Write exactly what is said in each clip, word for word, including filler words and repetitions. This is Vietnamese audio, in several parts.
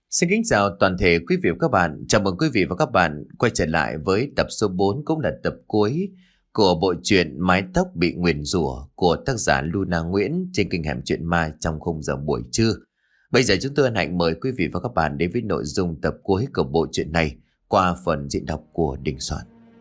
Xin kính chào toàn thể quý vị và các bạn. Chào mừng quý vị và các bạn quay trở lại với tập số bốn, cũng là tập cuối của bộ truyện Mái tóc bị nguyền rủa của tác giả Luna Nguyễn trên kênh Hẻm Chuyện Ma trong khung giờ buổi trưa. Bây giờ chúng tôi hân hạnh mời quý vị và các bạn đến với nội dung tập cuối của bộ truyện này qua phần diễn đọc của Đình Soạn.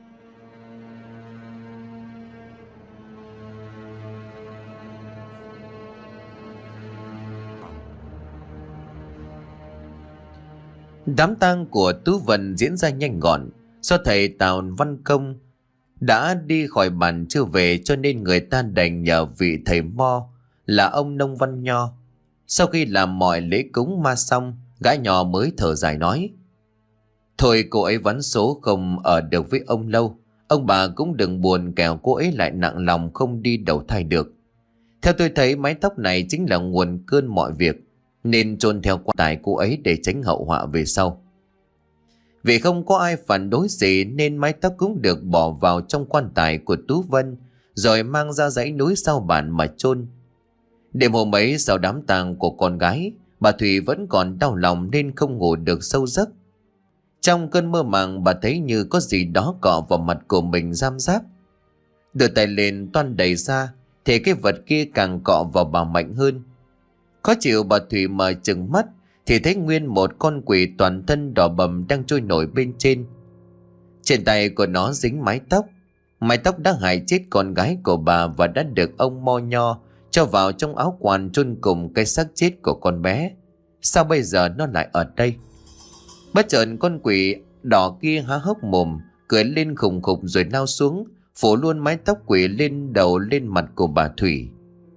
Đám tang của Tú Vân diễn ra nhanh gọn. Do thầy Tào Văn Công đã đi khỏi bản chưa về, cho nên người ta đành nhờ vị thầy mo là ông Nông Văn Nho. Sau khi làm mọi lễ cúng ma xong, gã nhỏ mới thở dài nói: Thôi cô ấy vắn số không ở được với ông lâu. Ông bà cũng đừng buồn, kẻo cô ấy lại nặng lòng không đi đầu thai được. Theo tôi thấy mái tóc này chính là nguồn cơn mọi việc, nên chôn theo quan tài cô ấy để tránh hậu họa về sau. Vì không có ai phản đối gì nên mái tóc cũng được bỏ vào trong quan tài của Tú Vân, rồi mang ra dãy núi sau bản mà chôn. Đêm hôm ấy sau đám tang của con gái, bà Thủy vẫn còn đau lòng nên không ngủ được sâu giấc. Trong cơn mơ màng, bà thấy như có gì đó cọ vào mặt của mình giam giáp. Đưa tay lên toan đẩy ra thì cái vật kia càng cọ vào bà mạnh hơn. Khó chịu, bà Thủy mở trừng mắt thì thấy nguyên một con quỷ toàn thân đỏ bầm đang trôi nổi bên trên. Trên tay của nó dính mái tóc. Mái tóc đã hại chết con gái của bà và đã được ông Mo Nho cho vào trong áo quan chôn cùng cái xác chết của con bé. Sao bây giờ nó lại ở đây? Bất chợt con quỷ đỏ kia há hốc mồm, cười lên khùng khục rồi lao xuống, phủ luôn mái tóc quỷ lên đầu lên mặt của bà Thủy.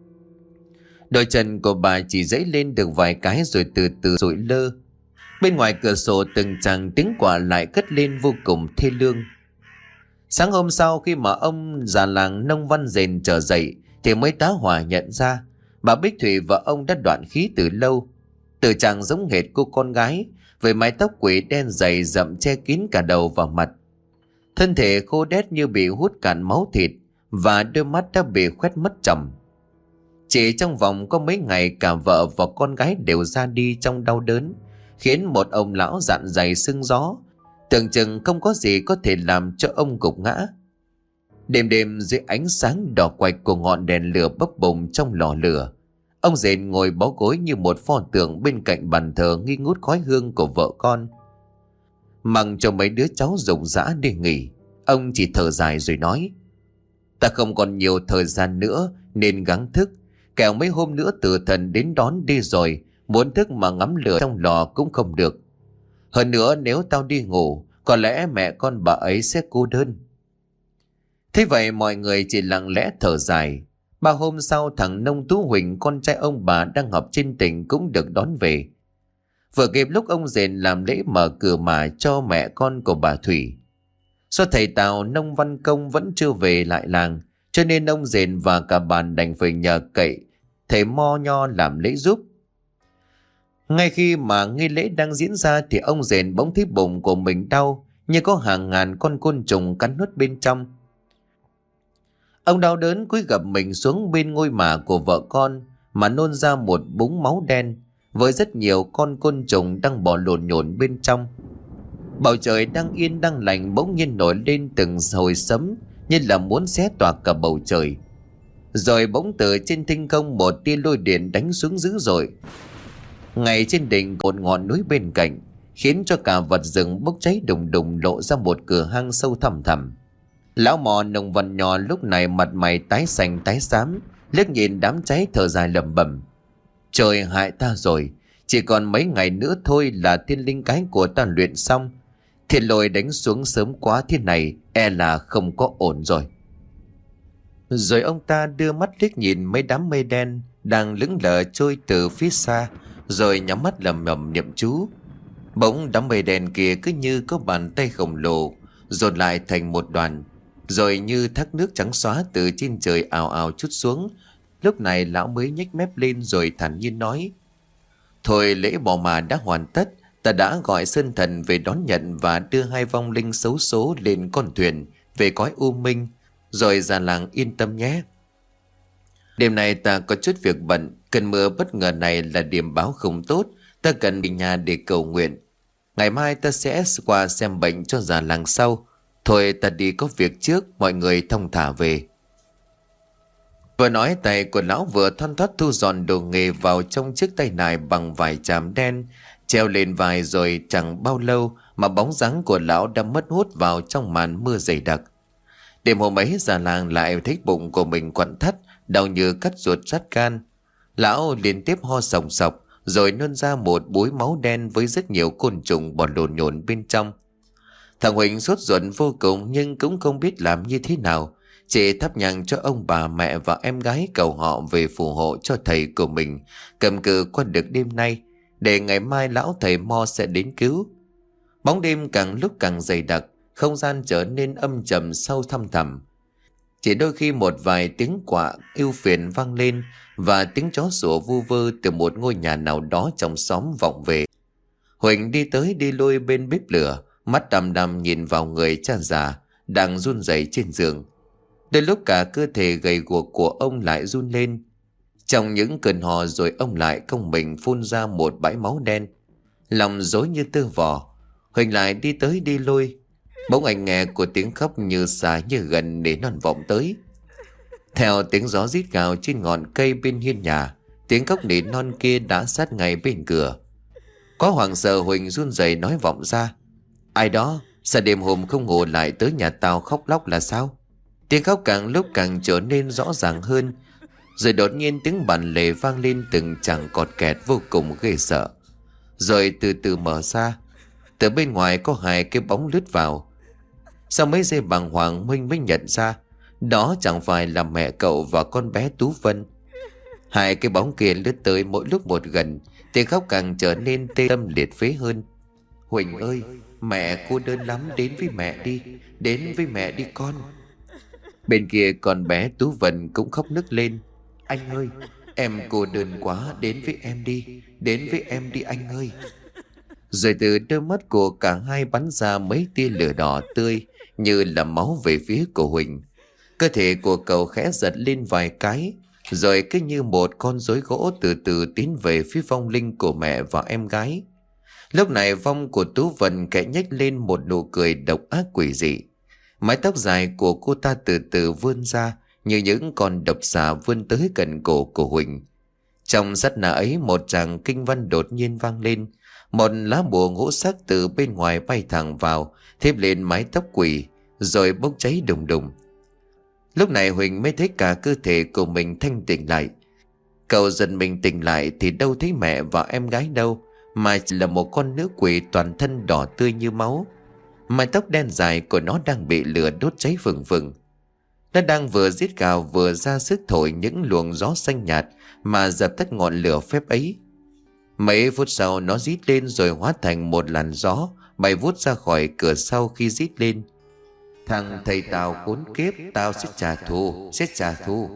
Đôi chân của bà chỉ dẫy lên được vài cái rồi từ từ rụi lơ. Bên ngoài cửa sổ từng tràng tiếng quạ lại cất lên vô cùng thê lương. Sáng hôm sau, khi mà ông già làng Nông Văn Dền trở dậy thì mới tá hỏa nhận ra bà Bích Thủy và ông đã đoạn khí từ lâu. Từ chàng giống hệt cô con gái, với mái tóc quỷ đen dày rậm che kín cả đầu và mặt. Thân thể khô đét như bị hút cạn máu thịt, và đôi mắt đã bị khoét mất trầm. Chỉ trong vòng có mấy ngày, cả vợ và con gái đều ra đi trong đau đớn, khiến một ông lão dạn dày sưng gió, tưởng chừng không có gì có thể làm cho ông gục ngã. Đêm đêm dưới ánh sáng đỏ quạch của ngọn đèn lửa bấp bùng trong lò lửa, ông Dền ngồi bó gối như một pho tượng bên cạnh bàn thờ nghi ngút khói hương của vợ con. Mặc cho mấy đứa cháu rụng rã đi nghỉ, ông chỉ thở dài rồi nói: Ta không còn nhiều thời gian nữa nên gắng thức, kẻo mấy hôm nữa tử thần đến đón đi rồi, muốn thức mà ngắm lửa trong lò cũng không được. Hơn nữa, nếu tao đi ngủ, có lẽ mẹ con bà ấy sẽ cô đơn. Thế vậy mọi người chỉ lặng lẽ thở dài. Ba hôm sau, thằng Nông Tú Huỳnh, con trai ông bà đang học trên tỉnh, cũng được đón về. Vừa kịp lúc ông Dền làm lễ mở cửa mà cho mẹ con của bà Thủy. Do thầy Tào Nông Văn Công vẫn chưa về lại làng, cho nên ông Dền và cả bàn đành phải nhờ cậy thầy Mo Nho làm lễ giúp. Ngay khi mà nghi lễ đang diễn ra thì ông Dền bỗng thấy bụng của mình đau, như có hàng ngàn con côn trùng cắn nuốt bên trong. Ông đau đớn cúi gập mình xuống bên ngôi mả của vợ con mà nôn ra một búng máu đen với rất nhiều con côn trùng đang bò lổn nhổn bên trong. Bầu trời đang yên đang lành bỗng nhiên nổi lên từng hồi sấm, như là muốn xé toạc cả bầu trời. Rồi bỗng từ trên thinh không một tia lôi điện đánh xuống dữ dội ngay trên đỉnh một ngọn núi bên cạnh, khiến cho cả vật rừng bốc cháy đùng đùng, lộ ra một cửa hang sâu thẳm thẳm. Lão mò Nông Văn Nho lúc này mặt mày tái xanh tái xám, liếc nhìn đám cháy thở dài lẩm bẩm: Trời hại ta rồi, chỉ còn mấy ngày nữa thôi là thiên linh cái của ta luyện xong. Thiên lôi đánh xuống sớm quá thế này, e là không có ổn rồi. Rồi ông ta đưa mắt liếc nhìn mấy đám mây đen đang lững lờ trôi từ phía xa, rồi nhắm mắt lẩm bẩm niệm chú. Bỗng đám mây đen kia cứ như có bàn tay khổng lồ dồn lại thành một đoàn, rồi như thác nước trắng xóa từ trên trời ào ào trút xuống. Lúc này lão mới nhếch mép lên rồi thản nhiên nói: Thôi, lễ bỏ mà đã hoàn tất, ta đã gọi sơn thần về đón nhận và đưa hai vong linh xấu số lên con thuyền về cõi u minh, rồi già làng yên tâm nhé. Đêm nay ta có chút việc bận, cơn mưa bất ngờ này là điểm báo không tốt, Ta cần đi nhà để cầu nguyện. Ngày mai ta sẽ qua xem bệnh cho già làng sau. Thôi ta đi có việc trước, mọi người thong thả về. Vừa nói, tay của lão vừa thoăn thoắt thu dọn đồ nghề vào trong chiếc tay nải bằng vải tràm đen treo lên vai, rồi chẳng bao lâu mà bóng dáng của lão đã mất hút vào trong màn mưa dày đặc. Đêm hôm ấy, già làng lại thấy bụng của mình quặn thắt, đau như cắt ruột rát gan. Lão liên tiếp ho sòng sọc, rồi nôn ra một búi máu đen với rất nhiều côn trùng bò lồn nhồn bên trong. Thằng Huỳnh sốt ruột vô cùng, nhưng cũng không biết làm như thế nào. Chỉ thắp nhang cho ông bà mẹ và em gái, cầu họ về phù hộ cho thầy của mình cầm cự qua được đêm nay, để ngày mai lão thầy Mo sẽ đến cứu. Bóng đêm càng lúc càng dày đặc, không gian trở nên âm trầm sâu thăm thẳm. Chỉ đôi khi một vài tiếng quạ ưu phiền vang lên, và tiếng chó sủa vu vơ từ một ngôi nhà nào đó trong xóm vọng về. Huỳnh đi tới đi lui bên bếp lửa, mắt đăm đăm nhìn vào người cha già đang run rẩy trên giường. Đến lúc cả cơ thể gầy guộc của ông lại run lên. Trong những cơn hò, rồi ông lại công mình phun ra một bãi máu đen. Lòng rối như tơ vò, Huỳnh lại đi tới đi lui. Bỗng anh nghe của tiếng khóc như xa như gần để non vọng tới. Theo tiếng gió rít gào trên ngọn cây bên hiên nhà, tiếng khóc nỉ non kia đã sát ngay bên cửa. Có hoảng sợ, Huỳnh run rẩy nói vọng ra: "Ai đó? Sao đêm hôm không ngủ lại tới nhà tao khóc lóc là sao?" Tiếng khóc càng lúc càng trở nên rõ ràng hơn, rồi đột nhiên tiếng bàn lề vang lên từng chàng cọt kẹt vô cùng ghê sợ. Rồi từ từ mở ra, từ bên ngoài có hai cái bóng lướt vào. Sau mấy giây bàng hoàng, Huynh mới nhận ra đó chẳng phải là mẹ cậu và con bé Tú Vân. Hai cái bóng kia lướt tới mỗi lúc một gần, tiếng khóc càng trở nên tê tâm liệt phế hơn. "Huỳnh ơi, mẹ cô đơn lắm, đến với mẹ đi, đến với mẹ đi con." Bên kia con bé Tú Vân cũng khóc nức lên: "Anh ơi, em cô đơn quá, đến với em đi, đến với em đi anh ơi." Rồi từ đôi mắt của cả hai bắn ra mấy tia lửa đỏ tươi như là máu về phía của Huỳnh. Cơ thể của cậu khẽ giật lên vài cái, rồi cứ như một con rối gỗ từ từ tiến về phía vong linh của mẹ và em gái. Lúc này vong của Tú Vân kẽ nhếch lên một nụ cười độc ác quỷ dị. Mái tóc dài của cô ta từ từ vươn ra như những con độc xà vươn tới gần cổ của Huỳnh. Trong sát na ấy, một tràng kinh văn đột nhiên vang lên. Một lá bùa ngũ sắc từ bên ngoài bay thẳng vào, thêm lên mái tóc quỷ, rồi bốc cháy đùng đùng. Lúc này Huỳnh mới thấy cả cơ thể của mình thanh tỉnh lại. Cậu dần mình tỉnh lại thì đâu thấy mẹ và em gái đâu, mà chỉ là một con nữ quỷ toàn thân đỏ tươi như máu. Mái tóc đen dài của nó đang bị lửa đốt cháy phừng phừng. Nó đang vừa giết gào vừa ra sức thổi những luồng gió xanh nhạt mà dập tắt ngọn lửa phép ấy. Mấy phút sau nó rít lên rồi hóa thành một làn gió bay vút ra khỏi cửa sau khi rít lên: "Thằng thầy tao khốn kiếp, tao sẽ trả thù, sẽ trả thù."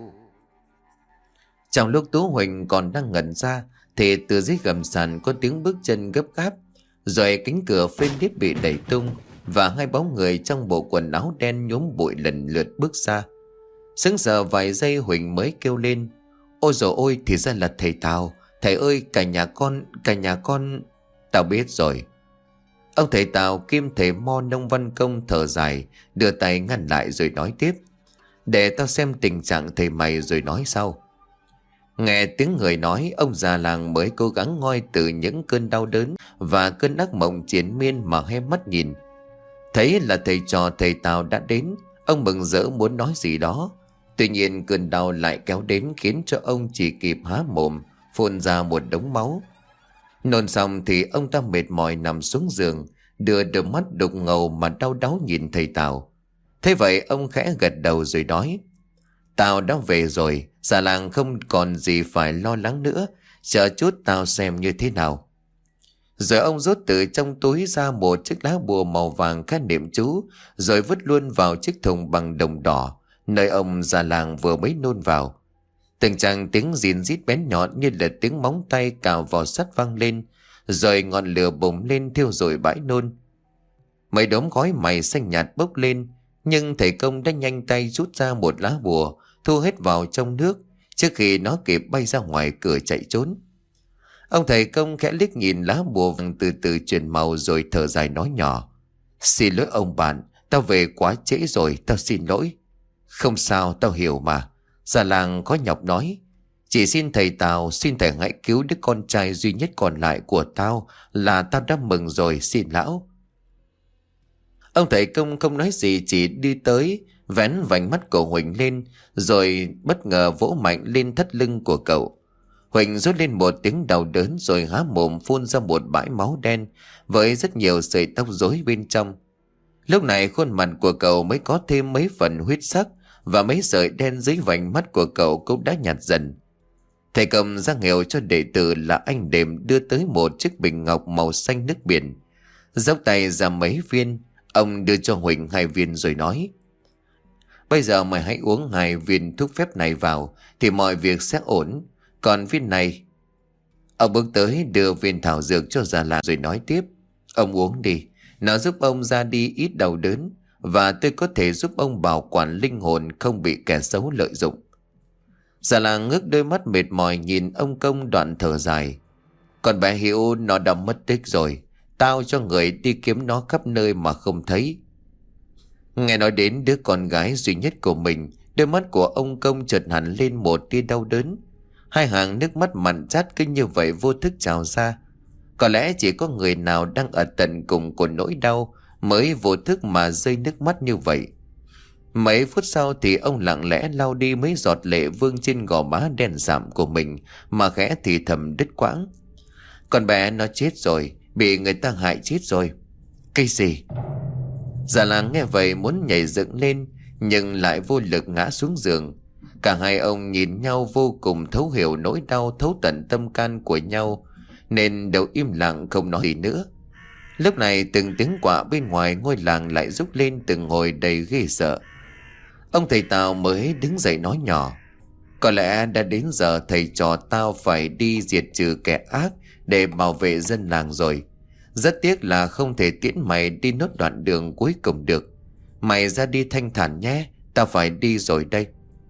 Trong lúc Tú Huỳnh còn đang ngẩn ra thì từ dưới gầm sàn có tiếng bước chân gấp gáp, rồi cánh cửa phên đít bị đẩy tung, và hai bóng người trong bộ quần áo đen nhuốm bụi lần lượt bước ra. Sững sờ vài giây, Huỳnh mới kêu lên: "Ôi dồi ôi, thì ra là thầy Tào. Thầy ơi, cả nhà con, cả nhà con..." "Tao biết rồi." Ông thầy Tào kim thầy Mo Nông Văn Công thở dài, đưa tay ngăn lại rồi nói tiếp: "Để tao xem tình trạng thầy mày rồi nói sau." Nghe tiếng người nói, ông già làng mới cố gắng ngoi từ những cơn đau đớn và cơn ác mộng triền miên mà hé mắt nhìn. Thấy là thầy trò thầy Tào đã đến, ông mừng rỡ muốn nói gì đó. Tuy nhiên cơn đau lại kéo đến khiến cho ông chỉ kịp há mồm phun ra một đống máu. Nôn xong thì ông ta mệt mỏi nằm xuống giường, đưa đôi mắt đục ngầu mà đau đáu nhìn thầy Tào. Thế vậy ông khẽ gật đầu rồi nói: "Tao đã về rồi, già làng không còn gì phải lo lắng nữa, chờ chút tao xem như thế nào." Rồi ông rút từ trong túi ra một chiếc lá bùa màu vàng khắc niệm chú, rồi vứt luôn vào chiếc thùng bằng đồng đỏ nơi ông già làng vừa mới nôn vào. Từng tràng tiếng rìn rít bén nhọn như là tiếng móng tay cào vào sắt vang lên, rồi ngọn lửa bùng lên thiêu rụi bãi nôn. Mấy đốm khói mày xanh nhạt bốc lên, nhưng thầy công đã nhanh tay rút ra một lá bùa, thu hết vào trong nước trước khi nó kịp bay ra ngoài cửa chạy trốn. Ông thầy công khẽ liếc nhìn lá bùa vàng từ từ chuyển màu rồi thở dài nói nhỏ. Xin lỗi ông bạn, tao về quá trễ rồi, tao xin lỗi. Không sao, tao hiểu mà. Già làng có nhọc nói. Chỉ xin thầy Tào, xin thầy hãy cứu đứa con trai duy nhất còn lại của tao, là tao đã mừng rồi, xin lão. Ông thầy công không nói gì, chỉ đi tới, vén vành mắt của Huỳnh lên, rồi bất ngờ vỗ mạnh lên thắt lưng của cậu. Huỳnh rút lên một tiếng đau đớn rồi há mồm phun ra một bãi máu đen với rất nhiều sợi tóc rối bên trong. Lúc này khuôn mặt của cậu mới có thêm mấy phần huyết sắc, và mấy sợi đen dưới vành mắt của cậu cũng đã nhạt dần. Thầy cầm ra hiệu cho đệ tử là anh Đềm đưa tới một chiếc bình ngọc màu xanh nước biển. Dốc tay ra mấy viên, ông đưa cho Huỳnh hai viên rồi nói: Bây giờ mày hãy uống hai viên thuốc phép này vào thì mọi việc sẽ ổn. Còn viên này... Ông bước tới đưa viên thảo dược cho già làng rồi nói tiếp: Ông uống đi, nó giúp ông ra đi ít đau đớn, và tôi có thể giúp ông bảo quản linh hồn không bị kẻ xấu lợi dụng. Già làng ngước đôi mắt mệt mỏi nhìn ông công đoạn thở dài. Còn bé Hiếu nó đã mất tích rồi, tao cho người đi kiếm nó khắp nơi mà không thấy. Nghe nói đến đứa con gái duy nhất của mình, đôi mắt của ông công chợt hẳn lên một tia đau đớn. Hai hàng nước mắt mặn chát cứ như vậy vô thức trào ra. Có lẽ chỉ có người nào đang ở tận cùng của nỗi đau mới vô thức mà rơi nước mắt như vậy. Mấy phút sau thì ông lặng lẽ lau đi mấy giọt lệ vương trên gò má đen sạm của mình, mà khẽ thì thầm đứt quãng: Con bé nó chết rồi, bị người ta hại chết rồi. Cái gì? Già làng nghe vậy muốn nhảy dựng lên, nhưng lại vô lực ngã xuống giường. Cả hai ông nhìn nhau vô cùng thấu hiểu nỗi đau thấu tận tâm can của nhau, nên đều im lặng không nói gì nữa. Lúc này từng tiếng quạ bên ngoài ngôi làng lại rúc lên từng hồi đầy ghê sợ. Ông thầy Tào mới đứng dậy nói nhỏ: Có lẽ đã đến giờ thầy trò tao phải đi diệt trừ kẻ ác để bảo vệ dân làng rồi. Rất tiếc là không thể tiễn mày đi nốt đoạn đường cuối cùng được. Mày ra đi thanh thản nhé, tao phải đi rồi đây.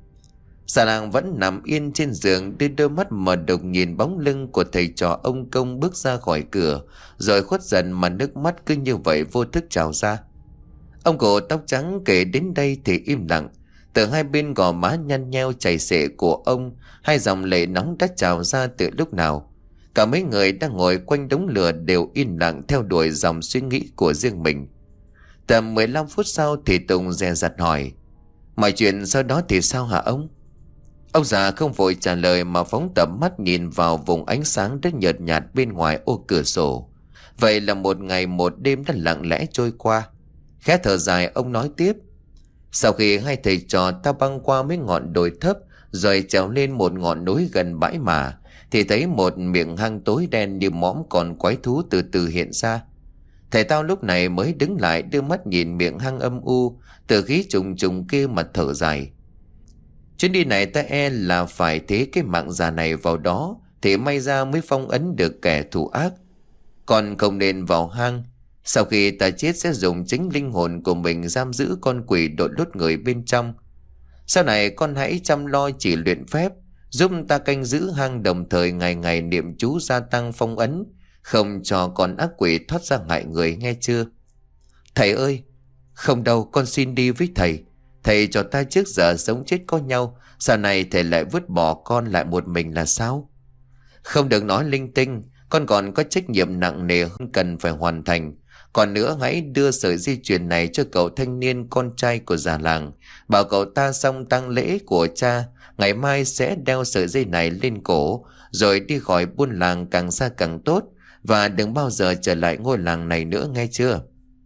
Già làng vẫn nằm yên trên giường, đưa đôi mắt mờ đục nhìn bóng lưng của thầy trò ông công bước ra khỏi cửa, rồi khuất dần mà nước mắt cứ như vậy vô thức trào ra. Ông cụ tóc trắng kể đến đây thì im lặng. Từ hai bên gò má nhăn nheo chảy xệ của ông, hai dòng lệ nóng đã trào ra từ lúc nào. Cả mấy người đang ngồi quanh đống lửa đều im lặng theo đuổi dòng suy nghĩ của riêng mình. Tầm mười lăm phút sau thì Tùng dè dặt hỏi: Mọi chuyện sau đó thì sao hả ông? Ông già không vội trả lời mà phóng tầm mắt nhìn vào vùng ánh sáng rất nhợt nhạt bên ngoài ô cửa sổ. Vậy là một ngày một đêm đã lặng lẽ trôi qua. Khẽ thở dài ông nói tiếp: Sau khi hai thầy trò ta băng qua mấy ngọn đồi thấp rồi trèo lên một ngọn núi gần bãi mả, thì thấy một miệng hang tối đen như mõm con quái thú từ từ hiện ra. Thầy tao lúc này mới đứng lại đưa mắt nhìn miệng hang âm u từ khí trùng trùng kia mà thở dài. Chuyến đi này ta e là phải thế cái mạng già này vào đó thì may ra mới phong ấn được kẻ thù ác. Còn không nên vào hang. Sau khi ta chết sẽ dùng chính linh hồn của mình giam giữ con quỷ đội lốt người bên trong. Sau này con hãy chăm lo chỉ luyện phép, giúp ta canh giữ hang, đồng thời ngày ngày niệm chú gia tăng phong ấn, không cho con ác quỷ thoát ra hại người, nghe chưa? Thầy ơi! Không đâu, con xin đi với thầy. Thầy cho ta trước giờ sống chết có nhau, sau này thầy lại vứt bỏ con lại một mình là sao? Không được nói linh tinh, con còn có trách nhiệm nặng nề hơn cần phải hoàn thành. Còn nữa, hãy đưa sợi dây chuyền này cho cậu thanh niên con trai của già làng, bảo cậu ta xong tang lễ của cha, ngày mai sẽ đeo sợi dây này lên cổ, rồi đi khỏi buôn làng càng xa càng tốt, và đừng bao giờ trở lại ngôi làng này nữa, nghe chưa?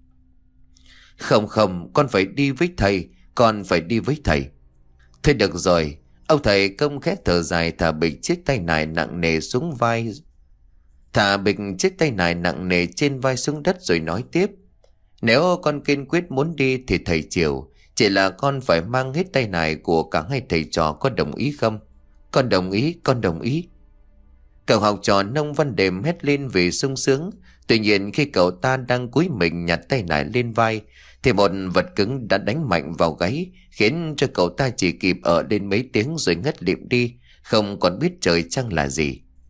Không không, con phải đi với thầy, con phải đi với thầy. Thôi được rồi. Ông thầy công khẽ thở dài, thả bịch chiếc tay nải nặng nề xuống vai Thả bịch chiếc tay nải nặng nề trên vai xuống đất rồi nói tiếp: Nếu con kiên quyết muốn đi thì thầy chiều, chỉ là con phải mang hết tay nải của cả hai thầy trò, có đồng ý không? Con đồng ý, con đồng ý. Cậu học trò Nông Văn Đềm hét lên vì sung sướng. Tuy nhiên khi cậu ta đang cúi mình nhặt tay nải lên vai thì một vật cứng đã đánh mạnh vào gáy, khiến cho cậu ta chỉ kịp ở lên mấy tiếng rồi ngất lịm đi, không còn biết trời trăng là gì.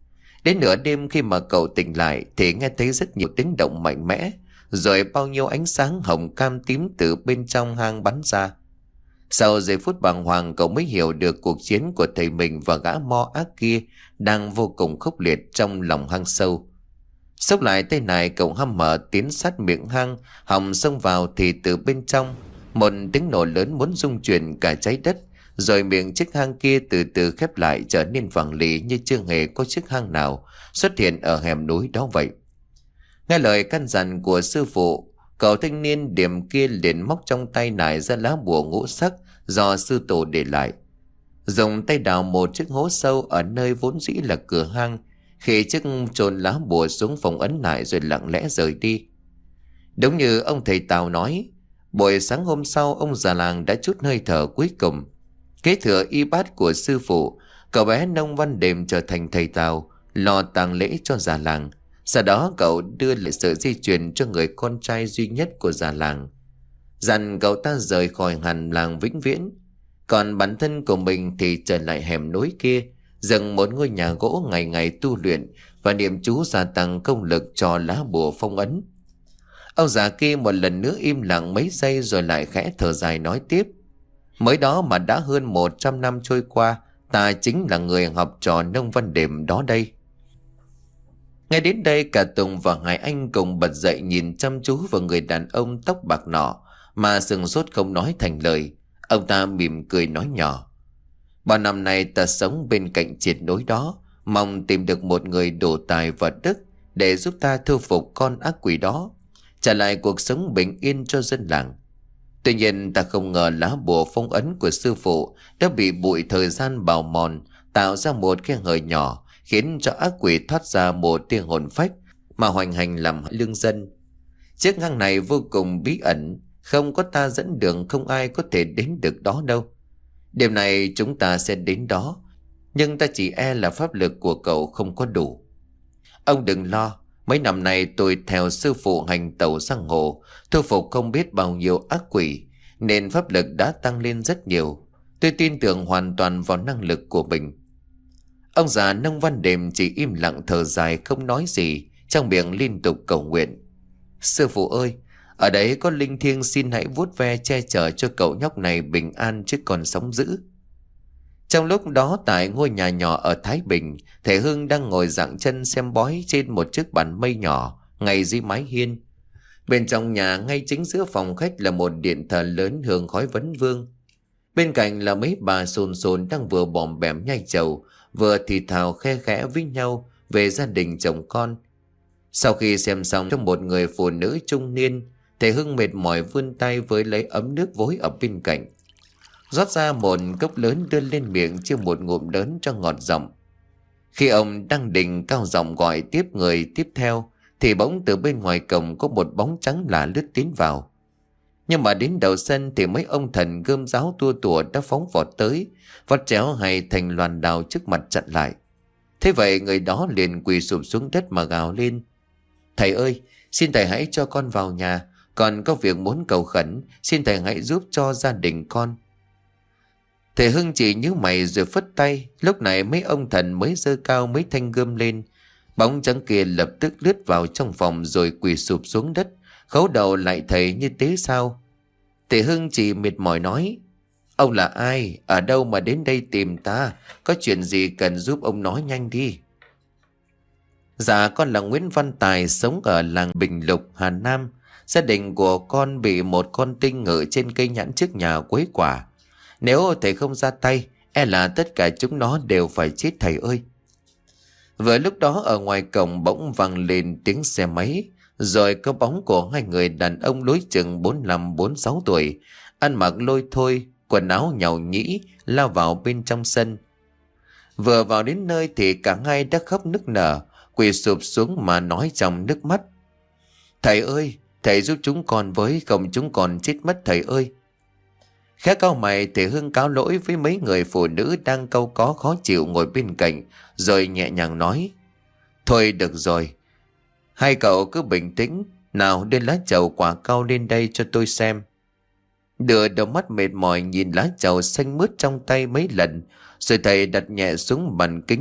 Đến nửa đêm khi mà cậu tỉnh lại thì nghe thấy rất nhiều tiếng động mạnh mẽ, rồi bao nhiêu ánh sáng hồng cam tím từ bên trong hang bắn ra. Sau giây phút bàng hoàng, cậu mới hiểu được cuộc chiến của thầy mình và gã mo ác kia đang vô cùng khốc liệt trong lòng hang sâu. Xốc lại tay này, cậu hăm mở tiến sát miệng hang, hòng xông vào thì từ bên trong một tiếng nổ lớn muốn rung chuyển cả trái đất, rồi miệng chiếc hang kia từ từ khép lại, trở nên vàng lì như chưa hề có chiếc hang nào xuất hiện ở hẻm núi đó vậy. Nghe lời căn dặn của sư phụ, cậu thanh niên điểm kia liền móc trong tay nải ra lá bùa ngũ sắc do sư tổ để lại, dùng tay đào một chiếc hố sâu ở nơi vốn dĩ là cửa hang, khi chiếc chôn lá bùa xuống phong ấn lại rồi lặng lẽ rời đi. Đúng như ông thầy Tào nói, buổi sáng hôm sau ông già làng đã trút hơi thở cuối cùng. Kế thừa y bát của sư phụ, cậu bé Nông Văn Đềm trở thành thầy Tào, lo tang lễ cho già làng. Sau đó cậu đưa lại sợi dây chuyền cho người con trai duy nhất của già làng, dặn cậu ta rời khỏi hàn làng vĩnh viễn. Còn bản thân của mình thì trở lại hẻm núi kia, dựng một ngôi nhà gỗ, ngày ngày tu luyện và niệm chú gia tăng công lực cho lá bùa phong ấn. Ông già kia một lần nữa im lặng mấy giây rồi lại khẽ thở dài nói tiếp: Mới đó mà đã hơn một trăm năm trôi qua, ta chính là người học trò Nông Văn Đềm đó đây. Ngay đến đây, cả Tùng và Hải Anh cùng bật dậy nhìn chăm chú vào người đàn ông tóc bạc nọ mà sừng sốt không nói thành lời. Ông ta mỉm cười nói nhỏ: Bao năm nay ta sống bên cạnh triệt núi đó, mong tìm được một người đủ tài và đức để giúp ta thu phục con ác quỷ đó, trả lại cuộc sống bình yên cho dân làng. Tuy nhiên ta không ngờ lá bùa phong ấn của sư phụ đã bị bụi thời gian bào mòn, tạo ra một cái hở nhỏ, khiến cho ác quỷ thoát ra một tia hồn phách mà hoành hành làm lương dân. Chiếc hang này vô cùng bí ẩn, không có ta dẫn đường không ai có thể đến được đó đâu. Đêm này chúng ta sẽ đến đó, nhưng ta chỉ e là pháp lực của cậu không có đủ. Ông đừng lo, mấy năm nay tôi theo sư phụ hành tẩu giang hồ, thu phục không biết bao nhiêu ác quỷ, nên pháp lực đã tăng lên rất nhiều. Tôi tin tưởng hoàn toàn vào năng lực của mình. Ông già Nông Văn Đềm chỉ im lặng thở dài không nói gì, trong miệng liên tục cầu nguyện: Sư phụ ơi, ở đấy có linh thiêng, xin hãy vuốt ve che chở cho cậu nhóc này bình an chứ còn sống dữ. Trong lúc đó, tại ngôi nhà nhỏ ở Thái Bình, thầy Hưng đang ngồi dạng chân xem bói trên một chiếc bàn mây nhỏ ngay dưới mái hiên. Bên trong nhà, ngay chính giữa phòng khách, là một điện thờ lớn hương khói vấn vương. Bên cạnh là mấy bà sồn sồn đang vừa bòm bẻm nhai trầu, vừa thì thào khe khẽ với nhau về gia đình chồng con. Sau khi xem xong cho một người phụ nữ trung niên, thầy Hưng mệt mỏi vươn tay với lấy ấm nước vối ở bên cạnh, rót ra một cốc lớn đưa lên miệng chia một ngụm lớn cho ngọt giọng. Khi ông đang định cao giọng gọi tiếp người tiếp theo thì bỗng từ bên ngoài cổng có một bóng trắng lạ lướt tiến vào. Nhưng mà đến đầu sân thì mấy ông thần gươm giáo tua tủa đã phóng vọt tới, vắt chéo hay thành loàn đào trước mặt chặn lại. Thế vậy người đó liền quỳ sụp xuống đất mà gào lên: Thầy ơi, xin thầy hãy cho con vào nhà, con có việc muốn cầu khẩn, xin thầy hãy giúp cho gia đình con. Thầy Hưng chỉ nhíu mày rồi phất tay. Lúc này mấy ông thần mới giơ cao mấy thanh gươm lên. Bóng trắng kia lập tức lướt vào trong phòng rồi quỳ sụp xuống đất, khấu đầu lại thầy như thế sao. Thầy Hưng chỉ mệt mỏi nói: Ông là ai, ở đâu mà đến đây tìm ta, có chuyện gì cần giúp ông nói nhanh đi. Dạ, con là Nguyễn Văn Tài, sống ở làng Bình Lục, Hà Nam. Gia đình của con bị một con tinh ngự trên cây nhãn trước nhà quấy quả. Nếu thầy không ra tay, e là tất cả chúng nó đều phải chết thầy ơi. Vừa lúc đó ở ngoài cổng bỗng vang lên tiếng xe máy, rồi có bóng của hai người đàn ông lối chừng bốn lăm bốn sáu tuổi, ăn mặc lôi thôi, quần áo nhàu nhĩ, lao vào bên trong sân. Vừa vào đến nơi thì cả hai đã khóc nức nở, quỳ sụp xuống mà nói trong nước mắt: Thầy ơi, thầy giúp chúng con với, không chúng con chết mất thầy ơi. Khẽ cau mày, thầy Hưng cáo lỗi với mấy người phụ nữ đang cau có khó chịu ngồi bên cạnh, rồi nhẹ nhàng nói: Thôi được rồi, hai cậu cứ bình tĩnh, nào đưa lá trầu quả cau lên đây cho tôi xem. Đưa đôi mắt mệt mỏi nhìn lá trầu xanh mướt trong tay mấy lần, rồi thầy đặt nhẹ xuống bàn kính,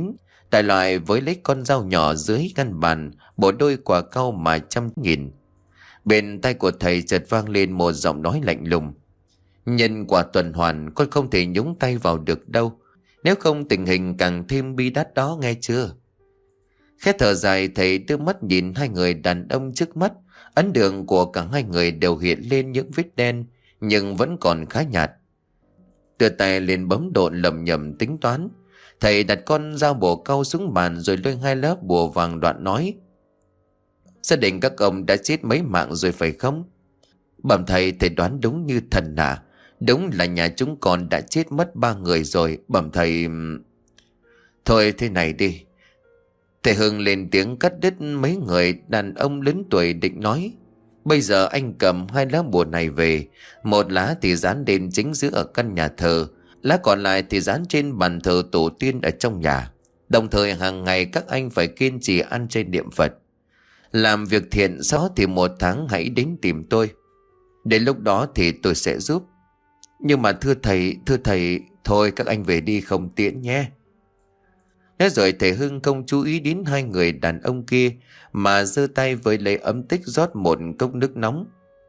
Đại loại với lấy con dao nhỏ dưới ngăn bàn, bộ đôi quả cau mà trăm nghìn. Bên tay của thầy chợt vang lên một giọng nói lạnh lùng. Nhân quả tuần hoàn, con không thể nhúng tay vào được đâu. Nếu không tình hình càng thêm bi đát đó, nghe chưa? Khẽ thở dài, thầy đưa mắt nhìn hai người đàn ông trước mắt. Ấn đường của cả hai người đều hiện lên những vết đen, nhưng vẫn còn khá nhạt. Đưa tay lên bấm độn lầm nhầm tính toán. Thầy đặt con dao bổ cau xuống bàn rồi lôi hai lớp bùa vàng, đoạn nói: Gia đình các ông đã chết mấy mạng rồi phải không? Bẩm thầy, thầy đoán đúng như thần à. Đúng là nhà chúng con đã chết mất ba người rồi. Bẩm thầy... Thôi thế này đi. Thầy Hưng lên tiếng cắt đứt mấy người đàn ông lớn tuổi định nói: Bây giờ anh cầm hai lá bùa này về. Một lá thì dán lên chính giữa ở căn nhà thờ, lá còn lại thì dán trên bàn thờ tổ tiên ở trong nhà. Đồng thời hàng ngày các anh phải kiên trì ăn chay niệm Phật. Làm việc thiện, sau thì một tháng hãy đến tìm tôi. Đến lúc đó thì tôi sẽ giúp. Nhưng mà thưa thầy, thưa thầy, thôi các anh về đi không tiễn nhé. Nói rồi thầy Hưng không chú ý đến hai người đàn ông kia, mà giơ tay với lấy ấm tích rót một cốc nước nóng.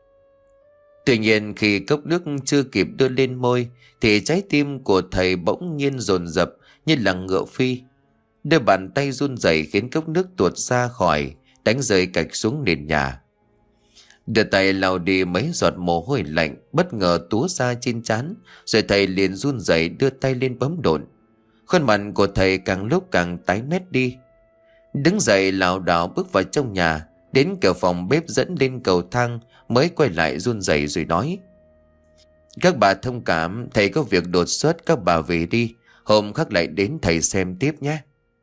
Tuy nhiên khi cốc nước chưa kịp đưa lên môi thì trái tim của thầy bỗng nhiên dồn dập như là ngựa phi. Đôi bàn tay run rẩy khiến cốc nước tuột ra khỏi, đánh rơi cạch xuống nền nhà. Đưa tay lau đi mấy giọt mồ hôi lạnh bất ngờ túa ra trên trán, rồi thầy liền run rẩy đưa tay lên bấm độn. Khuôn mặt của thầy càng lúc càng tái mét đi. Đứng dậy lảo đảo bước vào trong nhà, đến cửa phòng bếp dẫn lên cầu thang mới quay lại run rẩy rồi nói: Các bà thông cảm, thầy có việc đột xuất, các bà về đi, hôm khác lại đến thầy xem tiếp nhé.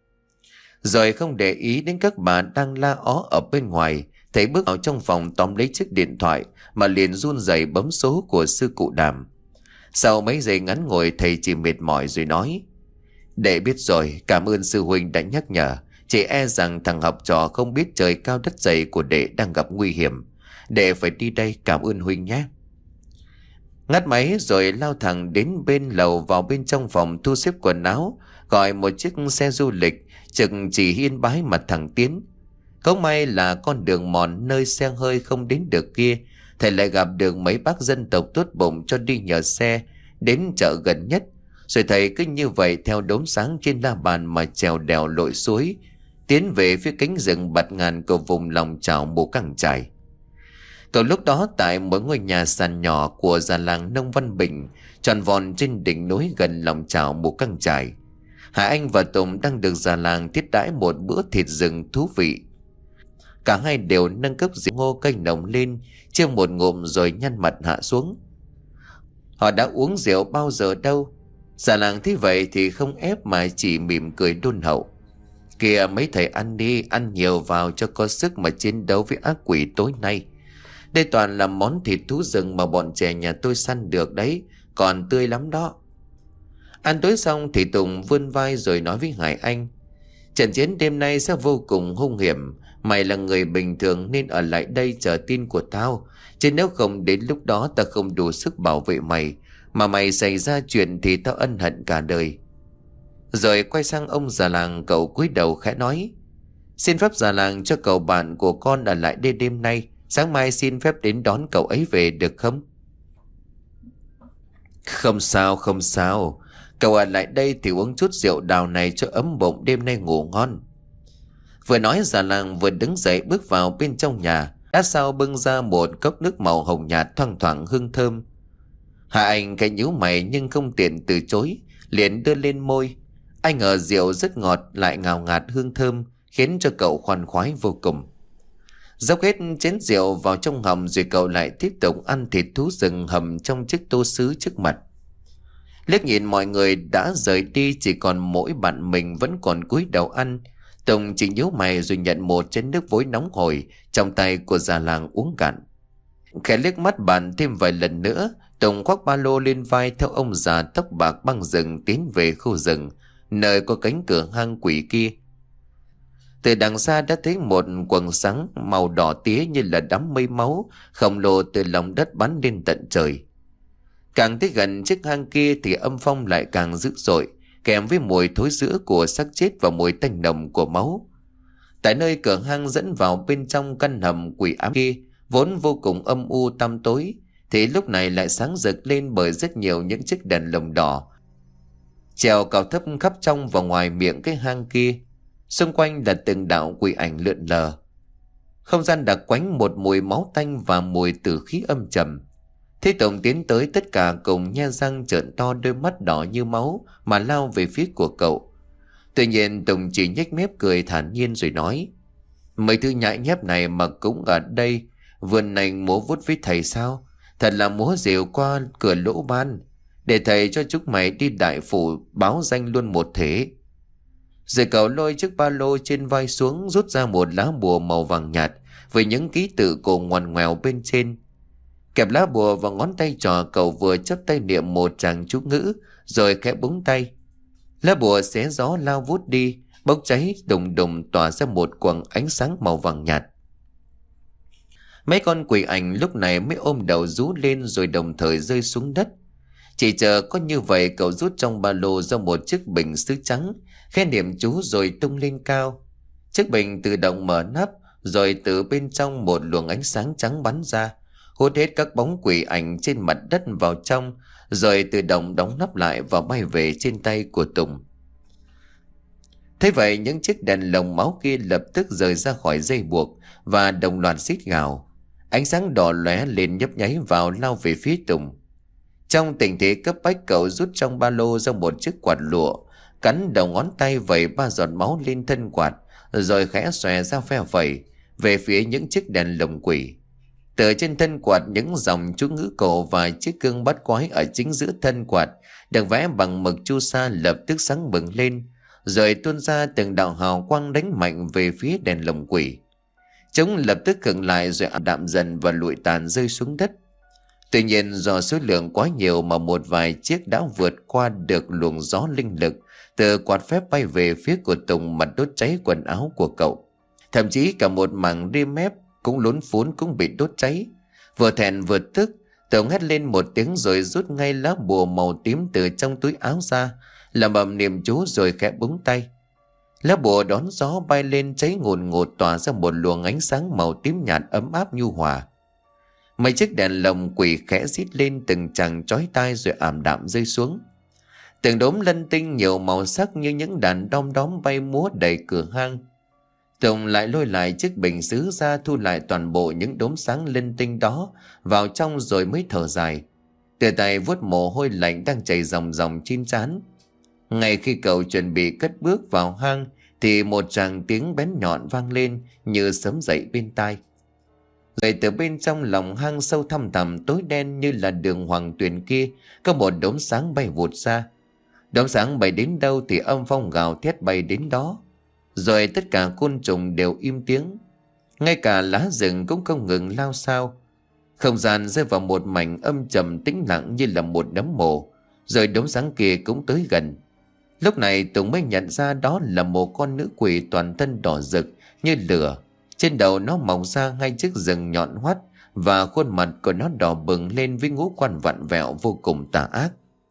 Rồi không để ý đến các bà đang la ó ở bên ngoài, thầy bước vào trong phòng tóm lấy chiếc điện thoại mà liền run rẩy bấm số của sư cụ Đàm. Sau mấy giây ngắn ngồi, thầy chỉ mệt mỏi rồi nói: Đệ biết rồi, cảm ơn sư huynh đã nhắc nhở. Chỉ e rằng thằng học trò không biết trời cao đất dày của đệ đang gặp nguy hiểm. Đệ phải đi đây, cảm ơn huynh nhé. Ngắt máy rồi lao thẳng đến bên lầu, vào bên trong phòng thu xếp quần áo, gọi một chiếc xe du lịch trực chỉ Yên Bái mà thẳng tiến. Không may là con đường mòn nơi xe hơi không đến được kia, thầy lại gặp được mấy bác dân tộc tốt bụng cho đi nhờ xe đến chợ gần nhất. Rồi thầy cứ như vậy theo đốm sáng trên la bàn mà trèo đèo lội suối, tiến về phía cánh rừng bạt ngàn của vùng lòng chảo Mù Căng Chải. Từ lúc đó, tại một ngôi nhà sàn nhỏ của già làng Nông Văn Bình tròn vòn trên đỉnh núi gần lòng chảo Mù Căng Chải, Hải Anh và Tùng đang được già làng thiết đãi một bữa thịt rừng thú vị. Cả hai đều nâng cốc rượu ngô canh nồng lên, chia một ngụm rồi nhăn mặt hạ xuống. Họ đã uống rượu bao giờ đâu. Già làng thấy vậy thì không ép mà chỉ mỉm cười đôn hậu: Kìa mấy thầy ăn đi, ăn nhiều vào cho có sức mà chiến đấu với ác quỷ tối nay. Đây toàn là món thịt thú rừng mà bọn trẻ nhà tôi săn được đấy, còn tươi lắm đó. Ăn tối xong thì Tùng vươn vai rồi nói với Hải Anh: Trận chiến đêm nay sẽ vô cùng hung hiểm. Mày là người bình thường nên ở lại đây chờ tin của tao, chứ nếu không đến lúc đó ta không đủ sức bảo vệ mày, mà mày xảy ra chuyện thì tao ân hận cả đời. Rồi quay sang ông già làng, cậu cúi đầu khẽ nói: Xin phép già làng cho cậu bạn của con ở lại đây đêm nay, sáng mai xin phép đến đón cậu ấy về được không? Không sao, không sao. Cậu ở lại đây thì uống chút rượu đào này cho ấm bụng, đêm nay ngủ ngon. Vừa nói già làng vừa đứng dậy bước vào bên trong nhà, đã sau bưng ra một cốc nước màu hồng nhạt thoang thoảng hương thơm. Hà Anh cái nhíu mày nhưng không tiện từ chối, liền đưa lên môi. Anh ngờ rượu rất ngọt lại ngào ngạt hương thơm, khiến cho cậu khoan khoái vô cùng. Dốc hết chén rượu vào trong hầm rồi cậu lại tiếp tục ăn thịt thú rừng hầm trong chiếc tô sứ trước mặt. Liếc nhìn mọi người đã rời đi, chỉ còn mỗi bạn mình vẫn còn cúi đầu ăn. Tùng chỉ nhíu mày rồi nhận một chén nước vối nóng hổi trong tay của già làng uống cạn. Khẽ liếc mắt bạn thêm vài lần nữa, Tùng khoác ba lô lên vai theo ông già tóc bạc băng rừng tiến về khu rừng nơi có cánh cửa hang quỷ kia. Từ đằng xa đã thấy một quầng sáng màu đỏ tía như là đám mây máu khổng lồ từ lòng đất bắn lên tận trời. Càng tới gần chiếc hang kia thì âm phong lại càng dữ dội, kèm với mùi thối rữa của xác chết và mùi tanh nồng của máu. Tại nơi cửa hang dẫn vào bên trong căn hầm quỷ ám kia, vốn vô cùng âm u tăm tối, thì lúc này lại sáng rực lên bởi rất nhiều những chiếc đèn lồng đỏ treo cao thấp khắp trong và ngoài miệng cái hang kia. Xung quanh là từng đạo quỷ ảnh lượn lờ. Không gian đặc quánh một mùi máu tanh và mùi tử khí âm trầm. Thế Tùng tiến tới, tất cả cùng nhe răng trợn to đôi mắt đỏ như máu mà lao về phía của cậu. Tuy nhiên Tùng chỉ nhếch mép cười thản nhiên rồi nói: "Mấy thứ nhãi nhép này mà cũng ở đây vườn này múa vút với thầy sao? Thật là múa rìu qua cửa lỗ ban. Để thầy cho chúng mày đi đại phủ báo danh luôn một thế." Rồi cậu lôi chiếc ba lô trên vai xuống, rút ra một lá bùa màu vàng nhạt với những ký tự cổ ngoằn ngoèo bên trên. Kẹp lá bùa vào ngón tay trò, cậu vừa chắp tay niệm một tràng chú ngữ rồi khẽ búng tay. Lá bùa xé gió lao vút đi, bốc cháy đùng đùng tỏa ra một quầng ánh sáng màu vàng nhạt. Mấy con quỷ ảnh lúc này mới ôm đầu rú lên rồi đồng thời rơi xuống đất. Chỉ chờ có như vậy, cậu rút trong ba lô ra một chiếc bình sứ trắng, khẽ niệm chú rồi tung lên cao. Chiếc bình tự động mở nắp, rồi từ bên trong một luồng ánh sáng trắng bắn ra, hút hết các bóng quỷ ảnh trên mặt đất vào trong, rồi tự động đóng nắp lại và bay về trên tay của Tùng. Thế vậy những chiếc đèn lồng máu kia lập tức rời ra khỏi dây buộc và đồng loạt rít gào. Ánh sáng đỏ lóe lên nhấp nháy vào lao về phía Tùng. Trong tình thế cấp bách, cậu rút trong ba lô ra một chiếc quạt lụa, cắn đầu ngón tay vẩy ba giọt máu lên thân quạt, rồi khẽ xòe ra phe vẩy về phía những chiếc đèn lồng quỷ. Từ trên thân quạt, những dòng chú ngữ cổ và chiếc gương bắt quái ở chính giữa thân quạt được vẽ bằng mực chu sa lập tức sáng bừng lên, rồi tuôn ra từng đạo hào quang đánh mạnh về phía đèn lồng quỷ. Chúng lập tức khựng lại rồi ảm đạm dần và lụi tàn rơi xuống đất. Tuy nhiên do số lượng quá nhiều mà một vài chiếc đã vượt qua được luồng gió linh lực từ quạt phép bay về phía của Tùng mà đốt cháy quần áo của cậu. Thậm chí cả một mảng ria mép cũng lún phún cũng bị đốt cháy. Vừa thẹn vừa tức, Tùng hét lên một tiếng rồi rút ngay lá bùa màu tím từ trong túi áo ra, lẩm bẩm niệm chú rồi khẽ búng tay. Lá bùa đón gió bay lên, cháy ngùn ngụt tỏa ra một luồng ánh sáng màu tím nhạt ấm áp nhu hòa. Mấy chiếc đèn lồng quỷ khẽ rít lên từng chàng chói tai rồi ảm đạm rơi xuống. Từng đốm lân tinh nhiều màu sắc như những đàn đom đóm bay múa đầy cửa hang. Tùng lại lôi lại chiếc bình sứ ra, thu lại toàn bộ những đốm sáng linh tinh đó vào trong rồi mới thở dài. Từ tay vuốt mồ hôi lạnh đang chảy ròng ròng trên trán. Ngay khi cậu chuẩn bị cất bước vào hang thì một tràng tiếng bén nhọn vang lên như sấm dậy bên tai. Rồi từ bên trong lòng hang sâu thăm thẳm tối đen như là đường hoàng tuyền kia, có một đốm sáng bay vụt ra. Đốm sáng bay đến đâu thì âm phong gào thét bay đến đó. Rồi tất cả côn trùng đều im tiếng, ngay cả lá rừng cũng không ngừng lao xao. Không gian rơi vào một mảnh âm trầm tĩnh lặng như là một nấm mồ. Rồi đốm sáng kia cũng tới gần. Lúc này Tùng mới nhận ra đó là một con nữ quỷ toàn thân đỏ rực như lửa. Trên đầu nó mọc ra hai chiếc rừng nhọn hoắt, và khuôn mặt của nó đỏ bừng lên với ngũ quan vặn vẹo vô cùng tà ác.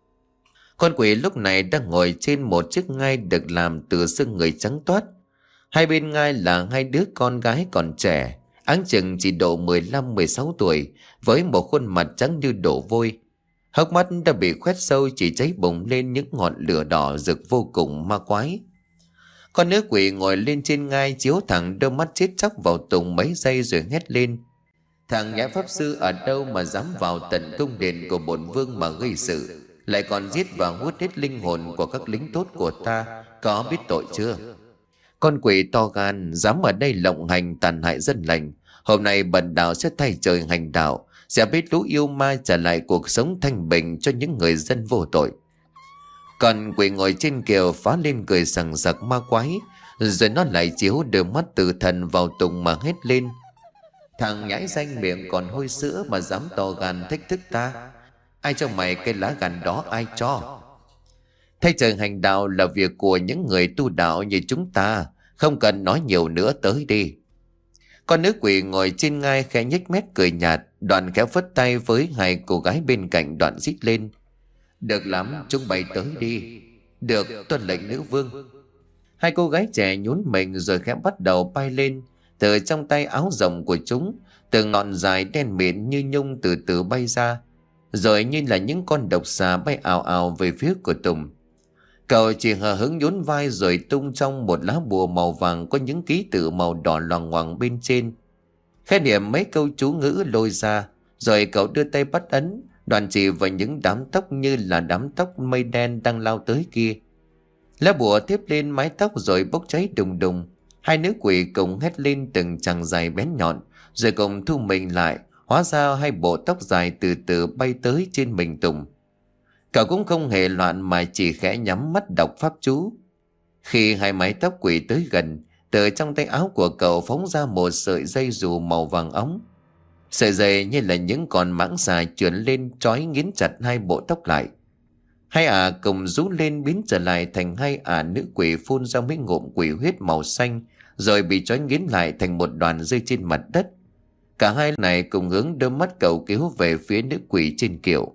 Con quỷ lúc này đang ngồi trên một chiếc ngai được làm từ xương người trắng toát. Hai bên ngai là hai đứa con gái còn trẻ, áng chừng chỉ độ mười lăm mười sáu tuổi, với một khuôn mặt trắng như đổ vôi. Hốc mắt đã bị khoét sâu, chỉ cháy bùng lên những ngọn lửa đỏ rực vô cùng ma quái. Con nữ quỷ ngồi lên trên ngai chiếu thẳng đôi mắt chết chóc vào Tùng mấy giây rồi hét lên: "Thằng nhãi pháp sư ở đâu mà dám vào tận cung điện của bổn vương mà gây sự, lại còn giết và hút hết linh hồn của các lính tốt của ta, có biết tội chưa? Con quỷ to gan dám ở đây lộng hành tàn hại dân lành, hôm nay bần đạo sẽ thay trời hành đạo, sẽ biết lũ yêu ma trả lại cuộc sống thanh bình cho những người dân vô tội." Còn quỷ ngồi trên kiều phá lên cười sằng sặc ma quái, rồi nó lại chiếu đôi mắt từ thần vào Tùng mà hét lên: "Thằng nhãi danh miệng còn hôi sữa mà dám to gan thách thức ta, ai cho mày cái lá gan đó, ai cho? Thay trời hành đạo là việc của những người tu đạo như chúng ta, không cần nói nhiều nữa, tới đi." Con nữ quỷ ngồi trên ngai khẽ nhếch mép cười nhạt, đoạn khẽ phất tay với hai cô gái bên cạnh, đoạn rít lên: "Được lắm, chúng bay tới đi. Được, tuân lệnh nữ vương. Hai cô gái trẻ nhún mình rồi khẽ bắt đầu bay lên. Từ trong tay áo rộng của chúng, từng ngọn dài đen mịn như nhung từ từ bay ra, rồi như là những con độc xà bay ào ào về phía của Tùng. Cậu chỉ hờ hững nhún vai rồi tung trong một lá bùa màu vàng có những ký tự màu đỏ loằng ngoằng bên trên. Khẽ niệm mấy câu chú ngữ lôi ra, rồi cậu đưa tay bắt ấn, đoàn chỉ vào những đám tóc như là đám tóc mây đen đang lao tới kia. Lá bùa tiếp lên mái tóc rồi bốc cháy đùng đùng. Hai nữ quỷ cùng hét lên từng chằng dài bén nhọn, rồi cùng thu mình lại, hóa ra hai bộ tóc dài từ từ bay tới trên mình Tùng. Cậu cũng không hề loạn mà chỉ khẽ nhắm mắt đọc pháp chú. Khi hai mái tóc quỷ tới gần, từ trong tay áo của cậu phóng ra một sợi dây dù màu vàng óng. Sợi dây như là những con mãng xà trườn lên trói nghiến chặt hai bộ tóc lại. Hai ả cùng rú lên biến trở lại thành hai ả nữ quỷ phun ra mấy ngụm quỷ huyết màu xanh, rồi bị trói nghiến lại thành một đoàn rơi trên mặt đất. Cả hai này cùng hướng đôi mắt cậu cứu về phía nữ quỷ trên kiệu.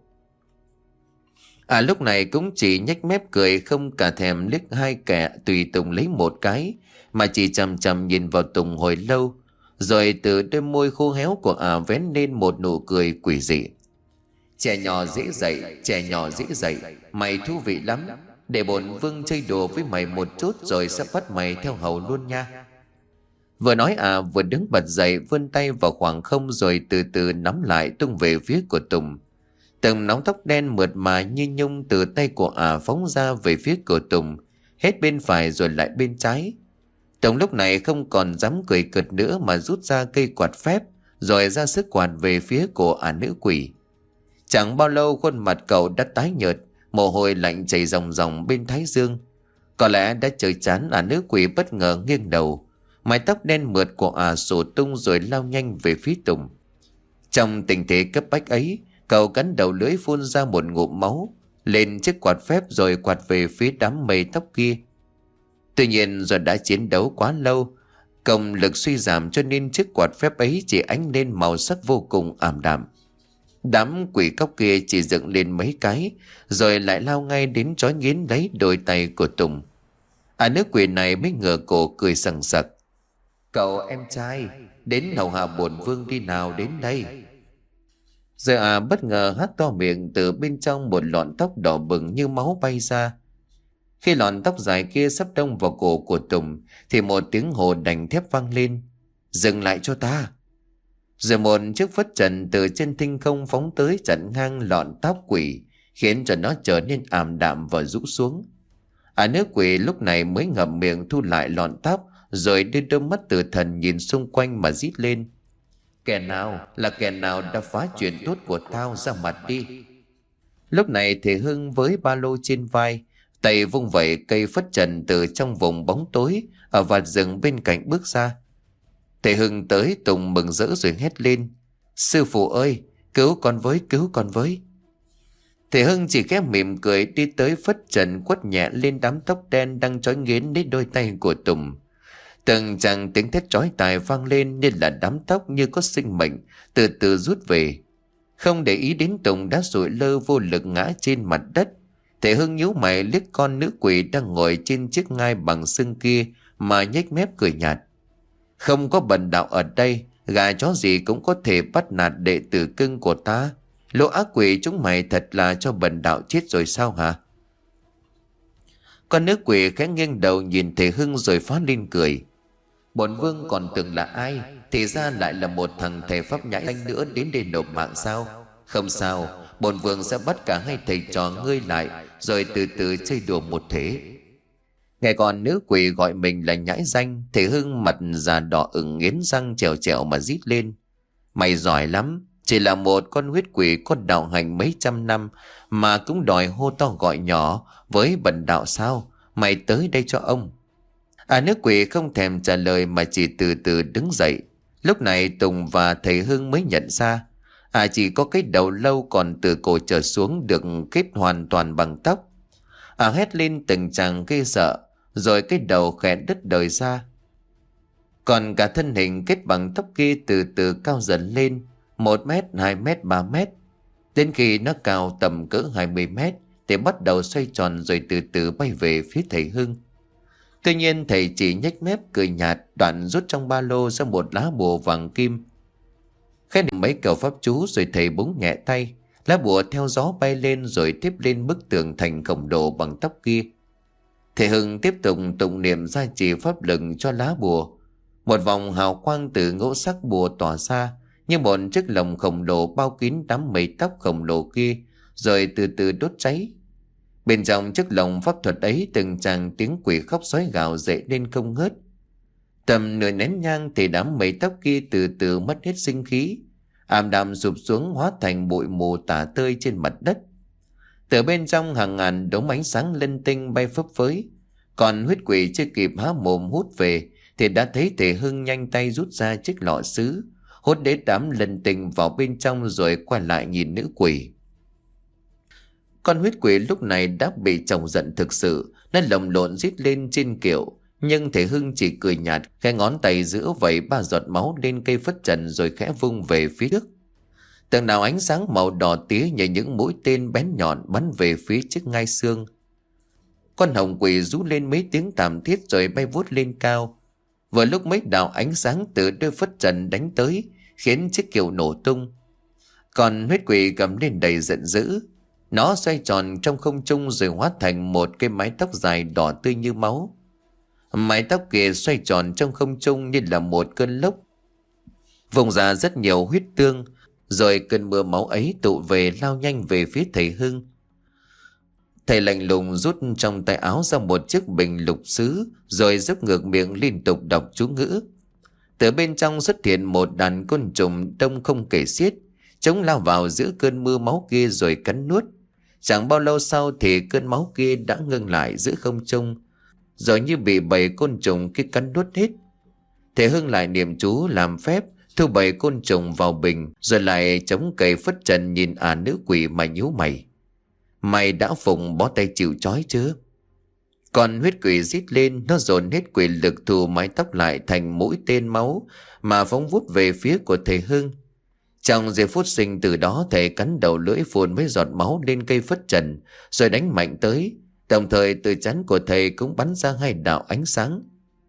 À lúc này cũng chỉ nhếch mép cười, không cả thèm liếc hai kẻ tùy Tùng lấy một cái, mà chỉ chằm chằm nhìn vào Tùng hồi lâu, rồi từ đôi môi khô héo của ả vén lên một nụ cười quỷ dị. Trẻ nhỏ dễ dạy, trẻ nhỏ dễ dạy, mày thú vị lắm. Để bổn vương chơi đùa với mày một chút rồi sẽ bắt mày theo hầu luôn nha. Vừa nói à vừa đứng bật dậy, vươn tay vào khoảng không rồi từ từ nắm lại tung về phía của Tùng. Từng nóng tóc đen mượt mà như nhung từ tay của ả phóng ra về phía của Tùng, hết bên phải rồi lại bên trái. Tùng lúc này không còn dám cười cợt nữa mà rút ra cây quạt phép rồi ra sức quạt về phía của ả nữ quỷ. Chẳng bao lâu khuôn mặt cậu đã tái nhợt, mồ hôi lạnh chảy ròng ròng bên thái dương. Có lẽ đã chơi chán, ả nữ quỷ bất ngờ nghiêng đầu, mái tóc đen mượt của ả sổ tung rồi lao nhanh về phía Tùng. Trong tình thế cấp bách ấy, cậu cắn đầu lưỡi phun ra một ngụm máu lên chiếc quạt phép rồi quạt về phía đám mây tóc kia. Tuy nhiên do đã chiến đấu quá lâu, công lực suy giảm cho nên chiếc quạt phép ấy chỉ ánh lên màu sắc vô cùng ảm đạm. Đám quỷ cóc kia chỉ dựng lên mấy cái rồi lại lao ngay đến trói nghiến lấy đôi tay của Tùng. À nữ quỷ này mới ngửa cổ cười sằng sặc. Cậu em trai, đến hầu hạ bổn vương đi nào, đến đây. Rồi à bất ngờ há to miệng, từ bên trong một lọn tóc đỏ bừng như máu bay ra. Khi lọn tóc dài kia sắp đông vào cổ của Tùng thì một tiếng hô đành thép vang lên. Dừng lại cho ta. Rồi một chiếc phất trần từ trên thinh không phóng tới chặn ngang lọn tóc quỷ, khiến cho nó trở nên ảm đạm và rũ xuống. À nữ quỷ lúc này mới ngậm miệng thu lại lọn tóc, rồi đưa đôi mắt từ thần nhìn xung quanh mà rít lên. Kẻ nào là kẻ nào đã phá chuyện tốt của tao, ra mặt đi. Lúc này thì Hưng với ba lô trên vai, tay vung vẩy cây phất trần từ trong vùng bóng tối ở vạt rừng bên cạnh bước ra. Thầy Hưng tới, Tùng mừng rỡ rồi hét lên. Sư phụ ơi, cứu con với, cứu con với. Thầy Hưng chỉ khẽ mỉm cười đi tới phất trần quất nhẹ lên đám tóc đen đang trói nghiến đến đôi tay của Tùng. Từng chàng tiếng thét chói tai vang lên như là đám tóc như có sinh mệnh từ từ rút về. Không để ý đến Tùng đã sụi lơ vô lực ngã trên mặt đất, thầy Hưng nhíu mày liếc con nữ quỷ đang ngồi trên chiếc ngai bằng xương kia mà nhếch mép cười nhạt. Không có bần đạo ở đây, gà chó gì cũng có thể bắt nạt đệ tử cưng của ta. Lũ ác quỷ chúng mày thật là cho bần đạo chết rồi sao hả? Con nữ quỷ khẽ nghiêng đầu nhìn thầy Hưng rồi phá lên cười. Bổn vương còn tưởng là ai, thì ra lại là một thằng thầy pháp nhãi danh nữa đến để nộp mạng sao? Không sao, bổn vương sẽ bắt cả hai thầy trò ngươi lại rồi từ từ chơi đùa một thế. Nghe con nữ quỷ gọi mình là nhãi danh, thầy Hưng mặt già đỏ ửng nghiến răng trèo trèo mà rít lên. Mày giỏi lắm, chỉ là một con huyết quỷ có đạo hành mấy trăm năm mà cũng đòi hô to gọi nhỏ với bần đạo sao? Mày tới đây cho ông. À nữ quỷ không thèm trả lời mà chỉ từ từ đứng dậy. Lúc này Tùng và thầy Hưng mới nhận ra à chỉ có cái đầu lâu còn từ cổ trở xuống được kết hoàn toàn bằng tóc. À hét lên từng chàng ghê sợ, rồi cái đầu khẽ đứt đời ra. Còn cả thân hình kết bằng tóc kia từ từ cao dần lên, một mét, hai mét, ba mét. Đến khi nó cao tầm cỡ hai mươi mét thì bắt đầu xoay tròn rồi từ từ bay về phía thầy Hưng. Tuy nhiên thầy chỉ nhếch mép cười nhạt, đoạn rút trong ba lô ra một lá bùa vàng kim. Khẽ niệm mấy câu pháp chú rồi thầy búng nhẹ tay, lá bùa theo gió bay lên rồi tiếp lên bức tường thành khổng lồ bằng tóc kia. Thầy Hưng tiếp tục tụng niệm gia trì pháp lực cho lá bùa. Một vòng hào quang từ ngũ sắc bùa tỏa ra như một chiếc lồng khổng lồ bao kín đám mây tóc khổng lồ kia, rồi từ từ đốt cháy. Bên trong chiếc lồng pháp thuật ấy, từng tràng tiếng quỷ khóc sói gào dậy lên không ngớt. Tầm nửa nén nhang thì đám mây tóc kia từ từ mất hết sinh khí, ảm đạm sụp xuống hóa thành bụi mù tả tơi trên mặt đất. Từ bên trong hàng ngàn đốm ánh sáng linh tinh bay phấp phới. Còn huyết quỷ chưa kịp há mồm hút về thì đã thấy thầy Hưng nhanh tay rút ra chiếc lọ sứ, hốt đế đám linh tinh vào bên trong rồi quay lại nhìn nữ quỷ. Con huyết quỷ lúc này đã bị chồng giận thực sự, nó lồng lộn rít lên trên kiệu. Nhưng thầy Hưng chỉ cười nhạt, cái ngón tay giữa vẩy ba giọt máu lên cây phất trần rồi khẽ vung về phía trước. Từng nào ánh sáng màu đỏ tía như những mũi tên bén nhọn bắn về phía chiếc ngai xương. Con hồng quỷ rú lên mấy tiếng thảm thiết rồi bay vút lên cao. Vừa lúc mấy đạo ánh sáng từ đôi phất trần đánh tới, khiến chiếc kiệu nổ tung. Còn huyết quỷ gầm lên đầy giận dữ. Nó xoay tròn trong không trung rồi hóa thành một cái mái tóc dài đỏ tươi như máu. Mái tóc kia xoay tròn trong không trung như là một cơn lốc, vùng ra rất nhiều huyết tương, rồi cơn mưa máu ấy tụ về lao nhanh về phía thầy Hưng. Thầy lạnh lùng rút trong tay áo ra một chiếc bình lục sứ, rồi dốc ngược miệng liên tục đọc chú ngữ. Từ bên trong xuất hiện một đàn côn trùng đông không kể xiết, chúng lao vào giữa cơn mưa máu kia rồi cắn nuốt. Chẳng bao lâu sau thì cơn máu kia đã ngưng lại giữa không trung, rồi như bị bầy côn trùng kia cắn nuốt hết. Thầy Hưng lại niệm chú làm phép thu bầy côn trùng vào bình, rồi lại chống cậy phất trần nhìn à nữ quỷ mà nhíu mày. Mày đã phụng bó tay chịu trói chưa? Còn huyết quỷ rít lên, nó dồn hết quỷ lực thu mái tóc lại thành mũi tên máu mà phóng vút về phía của thầy Hưng. Trong giây phút sinh từ đó, thầy cắn đầu lưỡi phun mấy giọt máu lên cây phất trần rồi đánh mạnh tới. Đồng thời từ trán của thầy cũng bắn ra hai đạo ánh sáng.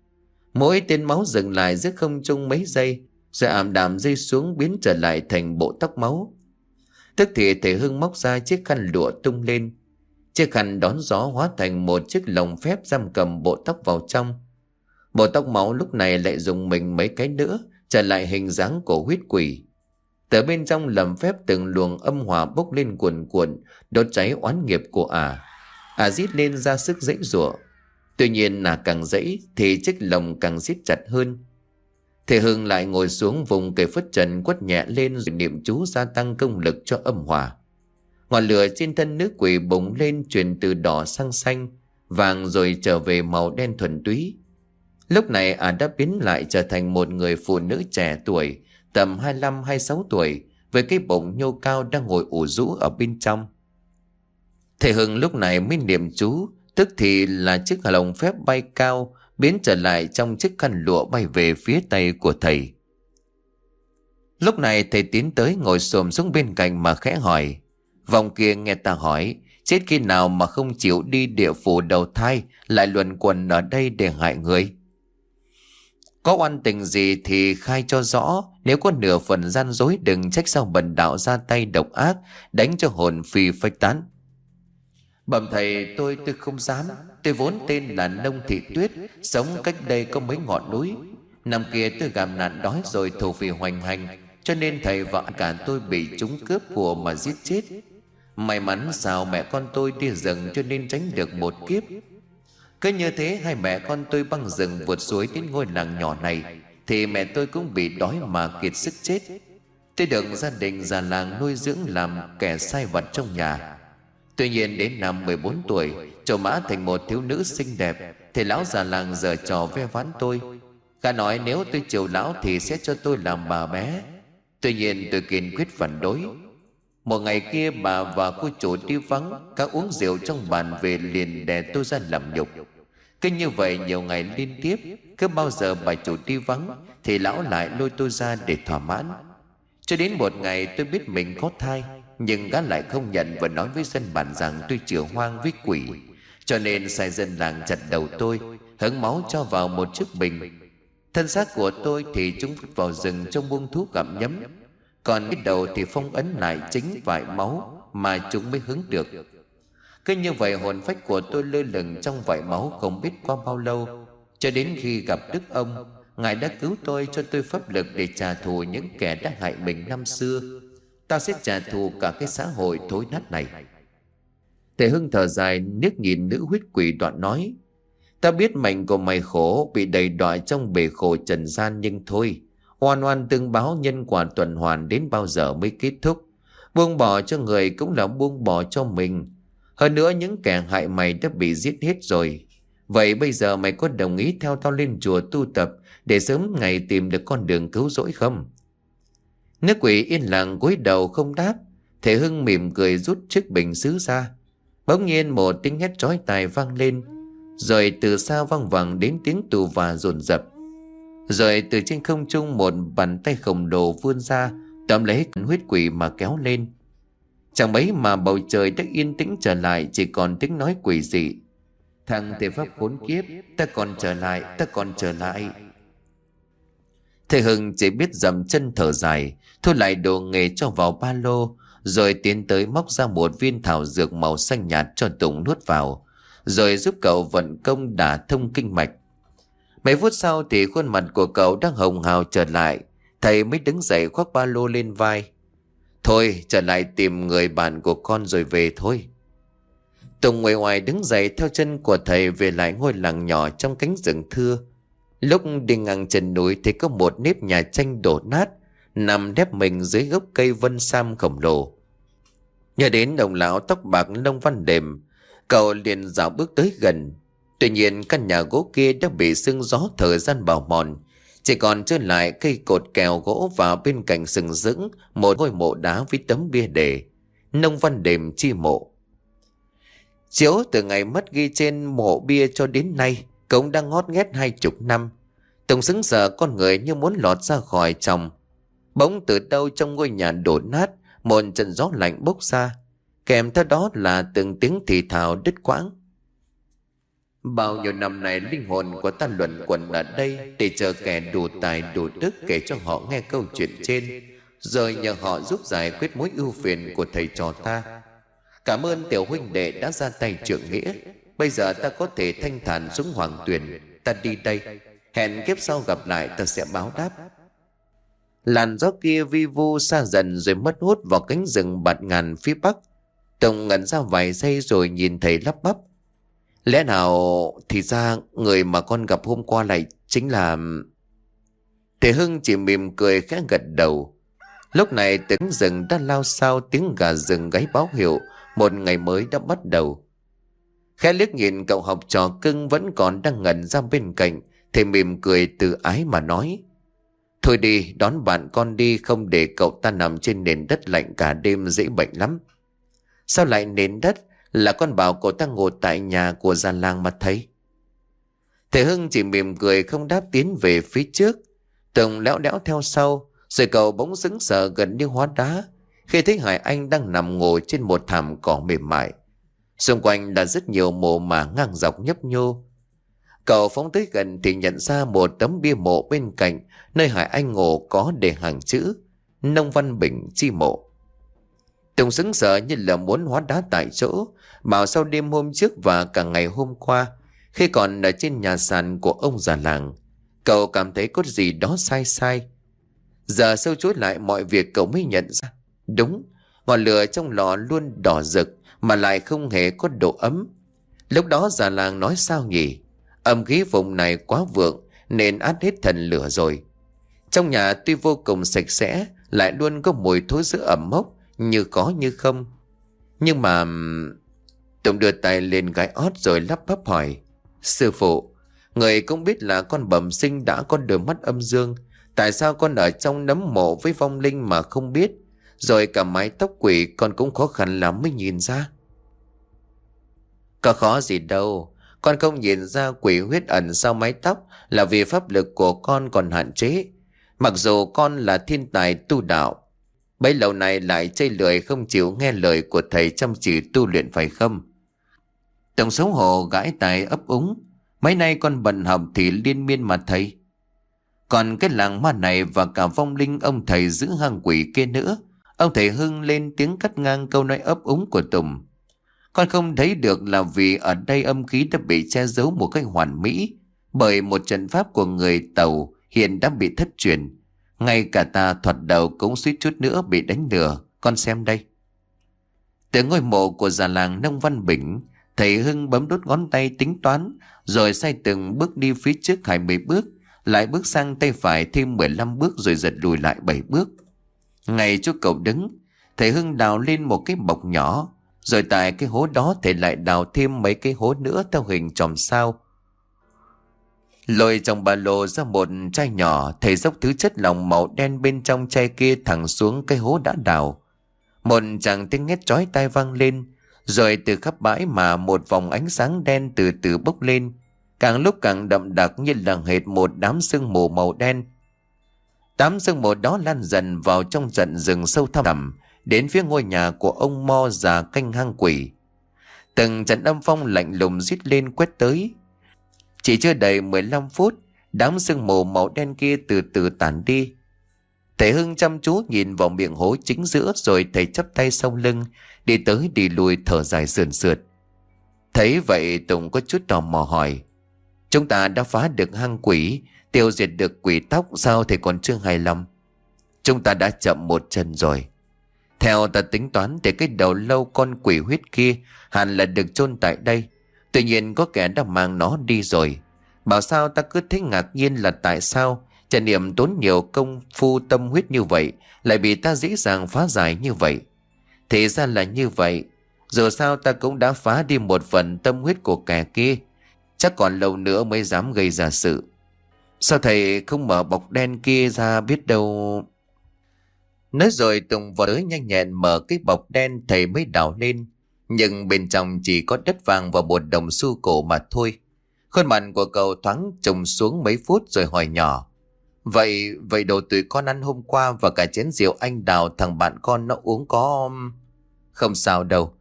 Mỗi tên máu dừng lại giữa không trung mấy giây, rồi ảm đạm rơi xuống biến trở lại thành bộ tóc máu. Tức thì thầy Hưng móc ra chiếc khăn lụa tung lên. Chiếc khăn đón gió hóa thành một chiếc lồng phép giam cầm bộ tóc vào trong. Bộ tóc máu lúc này lại dùng mình mấy cái nữa trở lại hình dáng của huyết quỷ. Từ bên trong lồng phép từng luồng âm hỏa bốc lên cuồn cuộn, đốt cháy oán nghiệp của ả. À. Ả à rít lên ra sức giãy giụa. Tuy nhiên là càng giãy thì chiếc lồng càng siết chặt hơn. Thầy Hưng lại ngồi xuống vùng cây phất trần quất nhẹ lên rồi niệm chú gia tăng công lực cho âm hỏa. Ngọn lửa trên thân nữ quỷ bùng lên, chuyển từ đỏ sang xanh, vàng rồi trở về màu đen thuần túy. Lúc này ả à đã biến lại trở thành một người phụ nữ trẻ tuổi, tầm hai mươi lăm hai mươi sáu tuổi, với cái bụng nhô cao đang ngồi ủ rũ ở bên trong. Thầy Hưng lúc này mới niệm chú, tức thì là chiếc lồng phép bay cao, biến trở lại trong chiếc khăn lụa bay về phía tay của thầy. Lúc này thầy tiến tới ngồi xổm xuống bên cạnh mà khẽ hỏi. Vòng kia nghe ta hỏi, chết khi nào mà không chịu đi địa phủ đầu thai, lại luẩn quẩn ở đây để hại người? Có oan tình gì thì khai cho rõ, nếu có nửa phần gian dối đừng trách sao bần đạo ra tay độc ác, đánh cho hồn phi phách tán. Bẩm thầy, tôi tôi không dám. Tôi vốn tên là Nông Thị Tuyết, sống cách đây có mấy ngọn núi. Năm kia tôi gặp nạn đói rồi thổ phỉ hoành hành, cho nên thầy và cả tôi bị chúng cướp của mà giết chết. May mắn sao mẹ con tôi đi rừng cho nên tránh được một kiếp. Cứ như thế hai mẹ con tôi băng rừng vượt suối đến ngôi làng nhỏ này, thì mẹ tôi cũng bị đói mà kiệt sức chết. Tôi được gia đình già làng nuôi dưỡng làm kẻ sai vặt trong nhà. Tuy nhiên đến năm mười bốn tuổi, trổ mã thành một thiếu nữ xinh đẹp, thì lão già làng giở trò ve vãn tôi. Gã nói nếu tôi chiều lão thì sẽ cho tôi làm bà bé. Tuy nhiên tôi kiên quyết phản đối. Một ngày kia bà và cô chủ đi vắng, các uống rượu trong bàn về liền đè tôi ra làm nhục. Cứ như vậy nhiều ngày liên tiếp, cứ bao giờ bà chủ đi vắng thì lão lại lôi tôi ra để thỏa mãn. Cho đến một ngày tôi biết mình có thai, Nhưng gã lại không nhận và nói với dân bản rằng tôi chữa hoang với quỷ, cho nên sai dân làng chặt đầu tôi, hứng máu cho vào một chiếc bình. Thân xác của tôi thì chúng vứt vào rừng trong buông thú gặm nhấm, còn cái đầu thì phong ấn lại chính vải máu mà chúng mới hứng được. Cứ như vậy hồn phách của tôi lơ lửng trong vải máu không biết qua bao lâu, cho đến khi gặp Đức ông. Ngài đã cứu tôi, cho tôi pháp lực để trả thù những kẻ đã hại mình năm xưa. Ta sẽ trả thù cả cái xã hội thối nát này. Thầy Hưng thở dài liếc nhìn nữ huyết quỷ đoạn nói: Ta biết mệnh của mày khổ, bị đầy đọa trong bể khổ trần gian, nhưng thôi, oan oan tương báo, nhân quả tuần hoàn đến bao giờ mới kết thúc. Buông bỏ cho người cũng là buông bỏ cho mình. Hơn nữa những kẻ hại mày đã bị giết hết rồi. Vậy bây giờ mày có đồng ý theo tao lên chùa tu tập để sớm ngày tìm được con đường cứu rỗi không? Nữ quỷ yên lặng cúi đầu không đáp. Thầy Hưng mỉm cười rút chiếc bình sứ ra. Bỗng nhiên một tiếng hét chói tai vang lên, rồi từ xa vang vẳng đến tiếng tù và dồn dập. Rồi từ trên không trung một bàn tay khổng lồ vươn ra, tóm lấy huyết quỷ mà kéo lên. Chẳng mấy mà bầu trời đã yên tĩnh trở lại, chỉ còn tiếng nói quỷ dị: Thằng thể pháp khốn kiếp, ta còn trở lại, ta còn trở lại. Thầy Hưng chỉ biết dậm chân thở dài, thu lại đồ nghề cho vào ba lô, rồi tiến tới móc ra một viên thảo dược màu xanh nhạt cho Tùng nuốt vào, rồi giúp cậu vận công đả thông kinh mạch. Mấy phút sau thì khuôn mặt của cậu đang hồng hào trở lại. Thầy mới đứng dậy khoác ba lô lên vai: Thôi trở lại tìm người bạn của con rồi về thôi. Tùng ngoài ngoài đứng dậy theo chân của thầy về lại ngôi làng nhỏ trong cánh rừng thưa. Lúc đi ngang chân núi thì có một nếp nhà tranh đổ nát nằm đép mình dưới gốc cây vân sam khổng lồ. Nhớ đến đồng lão tóc bạc lông văn đềm, cậu liền dạo bước tới gần. Tuy nhiên căn nhà gỗ kia đã bị sương gió thời gian bào mòn, chỉ còn trơ lại cây cột kèo gỗ, và bên cạnh sừng sững một ngôi mộ đá với tấm bia đề Nông Văn Đềm chi mộ. Chiếu từ ngày mất ghi trên mộ bia cho đến nay cũng đang ngót nghét hai chục năm. Tùng sững sờ, con người như muốn lọt ra khỏi chồng. Bỗng từ đâu trong ngôi nhà đổ nát, một trận gió lạnh bốc ra, kèm theo đó là từng tiếng thì thào đứt quãng. Bao nhiêu năm nay linh hồn của ta luẩn quẩn ở đây để chờ kẻ đủ tài đủ đức kể cho họ nghe câu chuyện trên, rồi nhờ họ giúp giải quyết mối ưu phiền của thầy trò ta. Cảm ơn tiểu huynh đệ đã ra tay trượng nghĩa. Bây giờ ta có thể thanh thản xuống hoàng tuyền. Ta đi đây, hẹn kiếp sau gặp lại ta sẽ báo đáp. Làn gió kia vi vu xa dần rồi mất hút vào cánh rừng bạt ngàn phía bắc. Tùng ngẩn ra vài giây rồi nhìn thầy lắp bắp: Lẽ nào thì ra người mà con gặp hôm qua lại chính là... Thầy Hưng chỉ mỉm cười khẽ gật đầu. Lúc này tiếng rừng đã lao sao, tiếng gà rừng gáy báo hiệu một ngày mới đã bắt đầu. Khẽ liếc nhìn cậu học trò cưng vẫn còn đang ngẩn ra bên cạnh, thầy mỉm cười từ ái mà nói: Thôi đi, đón bạn con đi, không để cậu ta nằm trên nền đất lạnh cả đêm dễ bệnh lắm. Sao lại nền đất? Là con bảo cậu ta ngồi tại nhà của già làng mà thấy. Thầy Hưng chỉ mỉm cười không đáp, tiến về phía trước. Tùng léo đẽo theo sau, rồi cậu bỗng sững sờ gần như hóa đá khi thấy Hải Anh đang nằm ngồi trên một thảm cỏ mềm mại. Xung quanh là rất nhiều mồ mả ngang dọc nhấp nhô. Cậu phóng tới gần thì nhận ra một tấm bia mộ bên cạnh, nơi Hải Anh ngồi có để hàng chữ Nông Văn Bình chi mộ. Tùng sững sờ như là muốn hóa đá tại chỗ. Bảo sau đêm hôm trước và cả ngày hôm qua, khi còn ở trên nhà sàn của ông già làng, cậu cảm thấy có gì đó sai sai. Giờ sâu chuỗi lại mọi việc, cậu mới nhận ra đúng, ngọn lửa trong lò luôn đỏ rực mà lại không hề có độ ấm. Lúc đó già làng nói sao nhỉ? Âm khí vùng này quá vượng nên át hết thần lửa rồi. Trong nhà tuy vô cùng sạch sẽ, lại luôn có mùi thối rữa ẩm mốc, như có như không. Nhưng mà... Tùng đưa tay lên gái ót rồi lắp bắp hỏi: Sư phụ, người cũng biết là con bẩm sinh đã có đôi mắt âm dương, tại sao con ở trong nấm mộ với vong linh mà không biết? Rồi cả mái tóc quỷ con cũng khó khăn lắm mới nhìn ra. Có khó gì đâu, con không nhìn ra quỷ huyết ẩn sau mái tóc là vì pháp lực của con còn hạn chế. Mặc dù con là thiên tài tu đạo, Bấy lâu này lại chây lười không chịu nghe lời của thầy chăm chỉ tu luyện phải không? Tổng xấu hổ gãi tài ấp úng. Mấy nay con bận học thì liên miên mà thầy. Còn cái làng ma này và cả vong linh ông thầy giữ hang quỷ kia nữa. Ông thầy Hưng lên tiếng cắt ngang câu nói ấp úng của Tùng. Con không thấy được là vì ở đây âm khí đã bị che giấu một cách hoàn mỹ bởi một trận pháp của người Tàu hiện đã bị thất truyền. Ngay cả ta thoạt đầu cũng suýt chút nữa bị đánh lừa. Con xem đây. Từ ngôi mộ của già làng Nông Văn Bình, thầy Hưng bấm đốt ngón tay tính toán, rồi xoay từng bước đi phía trước hai mươi bước, lại bước sang tay phải thêm mười lăm bước rồi giật lùi lại bảy bước. Ngay chỗ cậu đứng, thầy Hưng đào lên một cái bọc nhỏ, rồi tại cái hố đó thầy lại đào thêm mấy cái hố nữa theo hình chòm sao. Lôi trong ba lô ra một chai nhỏ, thầy dốc thứ chất lỏng màu đen bên trong chai kia thẳng xuống cái hố đã đào. Một chàng tiếng hét chói tai vang lên, rồi từ khắp bãi mà một vòng ánh sáng đen từ từ bốc lên, càng lúc càng đậm đặc như là hệt một đám sương mù màu đen. Đám sương mù đó lan dần vào trong trận rừng sâu thẳm thẳm, đến phía ngôi nhà của ông Mo già canh hang quỷ. Từng trận âm phong lạnh lùng rít lên quét tới. Chỉ chưa đầy mười lăm phút, đám sương mù màu đen kia từ từ tản đi. Thầy Hưng chăm chú nhìn vào miệng hố chính giữa, rồi thầy chắp tay sau lưng, đi tới đi lui thở dài sườn sượt. Thấy vậy Tùng có chút tò mò hỏi: chúng ta đã phá được hang quỷ, tiêu diệt được quỷ tóc, sao thầy còn chưa hài lòng? Chúng ta đã chậm một chân rồi. Theo ta tính toán thì cái đầu lâu con quỷ huyết kia hẳn là được chôn tại đây. Tuy nhiên có kẻ đã mang nó đi rồi. Bảo sao ta cứ thấy ngạc nhiên là tại sao Trần Niệm tốn nhiều công phu tâm huyết như vậy lại bị ta dễ dàng phá giải như vậy. Thì ra là như vậy. Dù sao ta cũng đã phá đi một phần tâm huyết của kẻ kia, chắc còn lâu nữa mới dám gây ra sự. Sao thầy không mở bọc đen kia ra biết đâu? Nói rồi Tùng vào tới nhanh nhẹn mở cái bọc đen thầy mới đào lên. Nhưng bên trong chỉ có đất vàng và một đồng xu cổ mà thôi. Khuôn mặt của cậu thoáng trùng xuống mấy phút rồi hỏi nhỏ: Vậy, vậy đồ tụi con ăn hôm qua và cả chén rượu anh Đào thằng bạn con nó uống có... Không sao đâu.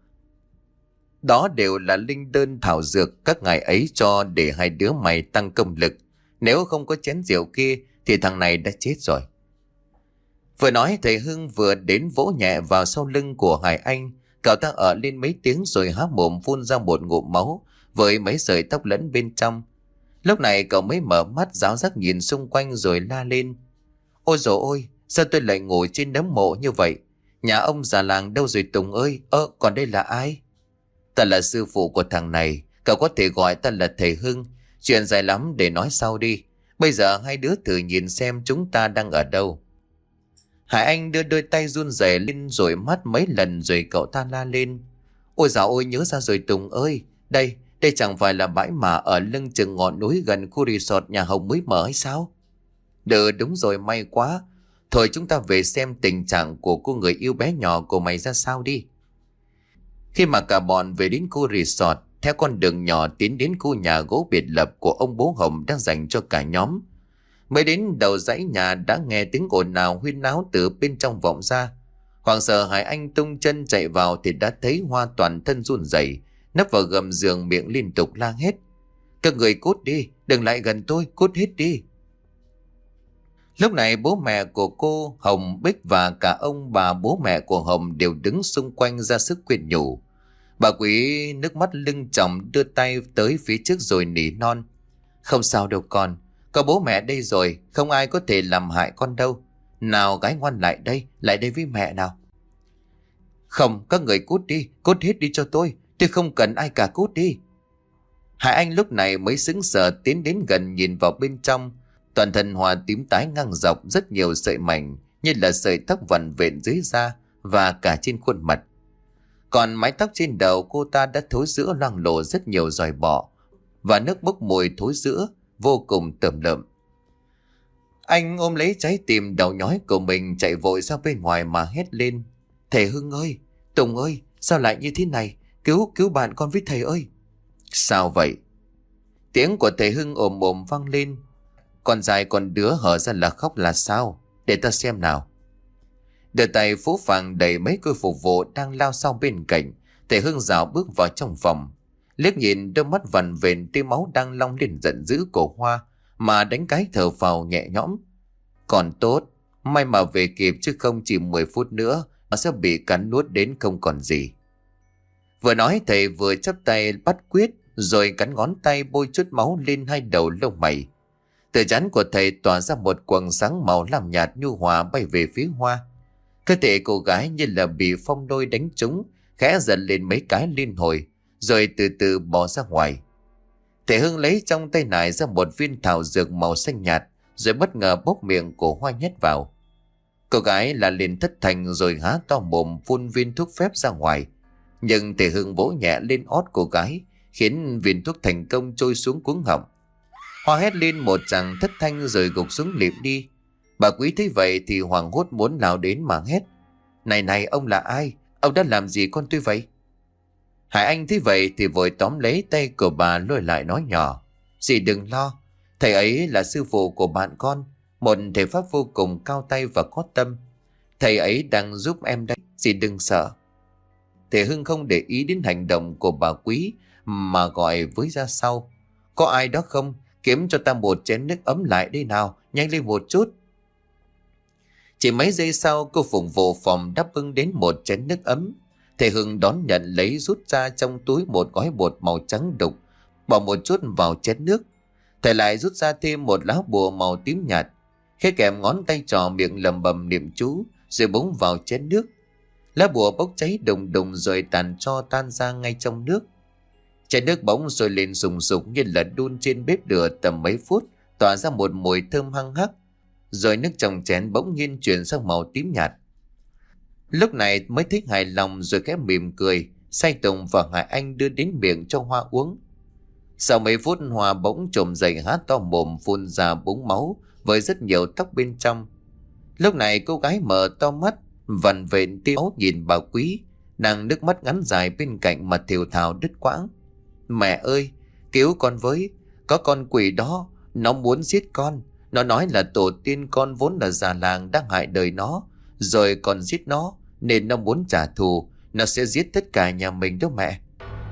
Đó đều là linh đơn thảo dược các ngài ấy cho để hai đứa mày tăng công lực. Nếu không có chén rượu kia thì thằng này đã chết rồi. Vừa nói thầy Hưng vừa đến vỗ nhẹ vào sau lưng của Hải Anh. Cậu ta ở lên mấy tiếng rồi há mồm phun ra một ngụm máu với mấy sợi tóc lẫn bên trong. Lúc này cậu mới mở mắt ráo rác nhìn xung quanh rồi la lên: Ôi dồi ôi, sao tôi lại ngồi trên nấm mộ như vậy? Nhà ông già làng đâu rồi Tùng ơi? Ơ, còn đây là ai? Ta là sư phụ của thằng này. Cậu có thể gọi ta là thầy Hưng. Chuyện dài lắm để nói sau đi. Bây giờ hai đứa thử nhìn xem chúng ta đang ở đâu. Hải Anh đưa đôi tay run rẩy lên rồi mắt mấy lần rồi cậu ta la lên: Ôi dạo ôi, nhớ ra rồi Tùng ơi. Đây, đây chẳng phải là bãi mả ở lưng chừng ngọn núi gần khu resort nhà Hồng mới mở hay sao? Đừ, đúng rồi, may quá. Thôi chúng ta về xem tình trạng của cô người yêu bé nhỏ của mày ra sao đi. Khi mà cả bọn về đến khu resort, theo con đường nhỏ tiến đến khu nhà gỗ biệt lập của ông bố Hồng đang dành cho cả nhóm. Mới đến đầu dãy nhà đã nghe tiếng ồn ào huyên náo từ bên trong vọng ra. Hoàng sợ Hải Anh tung chân chạy vào thì đã thấy Hoa toàn thân run rẩy, nấp vào gầm giường miệng liên tục la hét: Các người cút đi, đừng lại gần tôi, cút hết đi. Lúc này bố mẹ của cô Hồng Bích và cả ông bà bố mẹ của Hồng đều đứng xung quanh ra sức khuyên nhủ. Bà Quý nước mắt lưng tròng đưa tay tới phía trước rồi nỉ non: Không sao đâu con, có bố mẹ đây rồi, không ai có thể làm hại con đâu. Nào gái ngoan, lại đây, lại đây với mẹ nào. Không, các người cút đi, cút hết đi cho tôi, tôi không cần ai cả, cút đi. Hải Anh lúc này mới sững sờ tiến đến gần nhìn vào bên trong. Toàn thân Hoa tím tái ngang dọc, rất nhiều sợi mảnh như là sợi tóc vằn vện dưới da và cả trên khuôn mặt. Còn mái tóc trên đầu cô ta đã thối rữa loang lổ rất nhiều giòi bọ và nước bốc mùi thối rữa vô cùng tởm lợm. Anh ôm lấy trái tim đau nhói của mình chạy vội ra bên ngoài mà hét lên: Thầy Hưng ơi, Tùng ơi, sao lại như thế này? Cứu, cứu bạn con với thầy ơi. Sao vậy? Tiếng của thầy Hưng ồm ồm vang lên. Con dài con đứa hở ra là khóc là sao? Để ta xem nào. Đưa tay phú phàng đẩy mấy cô phục vụ đang lao sau bên cạnh. Thầy Hưng dạo bước vào trong phòng, liếc nhìn đôi mắt vằn vện tia máu đang long lên giận dữ của Hoa, mà đánh cái thở phào nhẹ nhõm. Còn tốt, may mà về kịp, chứ không chỉ mười phút nữa nó sẽ bị cắn nuốt đến không còn gì. Vừa nói thầy vừa chắp tay bắt quyết, rồi cắn ngón tay bôi chút máu lên hai đầu lông mày. Từ trán của thầy tỏa ra một quầng sáng màu lam nhạt nhu hòa bay về phía Hoa. Cơ thể cô gái như là bị phong lôi đánh trúng, khẽ giật lên mấy cái liên hồi, rồi từ từ bỏ ra ngoài. Thầy Hưng lấy trong tay nải ra một viên thảo dược màu xanh nhạt, rồi bất ngờ bốc miệng của Hoa nhét vào. Cô gái là liền thất thành rồi há to mồm phun viên thuốc phép ra ngoài. Nhưng thầy Hưng vỗ nhẹ lên ót cô gái, khiến viên thuốc thành công trôi xuống cuống họng. Hoa hét lên một tràng thất thanh rồi gục xuống liệm đi. Bà Quý thấy vậy thì hoảng hốt muốn lao đến mà hét: Này này, ông là ai? Ông đã làm gì con tôi vậy? Hải Anh thấy vậy thì vội tóm lấy tay của bà lôi lại nói nhỏ: Dì đừng lo, thầy ấy là sư phụ của bạn con, một thầy pháp vô cùng cao tay và có tâm. Thầy ấy đang giúp em đấy, dì đừng sợ. Thầy Hưng không để ý đến hành động của bà Quý mà gọi với ra sau: Có ai đó không? Kiếm cho ta một chén nước ấm lại đây nào, nhanh lên một chút. Chỉ mấy giây sau, cô phục vụ phòng đáp ứng đến một chén nước ấm. Thầy Hưng đón nhận lấy rút ra trong túi một gói bột màu trắng đục, bỏ một chút vào chén nước. Thầy lại rút ra thêm một lá bùa màu tím nhạt, khẽ kèm ngón tay trò miệng lầm bầm niệm chú, rồi búng vào chén nước. Lá bùa bốc cháy đùng đùng rồi tàn tro tan ra ngay trong nước. Chén nước bỗng sôi lên sùng sục như là đun trên bếp lửa tầm mấy phút, tỏa ra một mùi thơm hăng hắc. Rồi nước trong chén bỗng nhiên chuyển sang màu tím nhạt. Lúc này mới thích hài lòng rồi khẽ mỉm cười, say Tùng và Hải Anh đưa đến miệng cho Hoa uống. Sau mấy phút, Hoa bỗng trồm dậy há to mồm phun ra búng máu với rất nhiều tóc bên trong. Lúc này cô gái mở to mắt vằn vện tia máu nhìn bà Quý đang nước mắt ngắn dài bên cạnh mà thều thào đứt quãng: Mẹ ơi, cứu con với, có con quỷ đó, nó muốn giết con. Nó nói là tổ tiên con vốn là già làng đang hại đời nó, rồi còn giết nó, nên nó muốn trả thù. Nó sẽ giết tất cả nhà mình đó mẹ.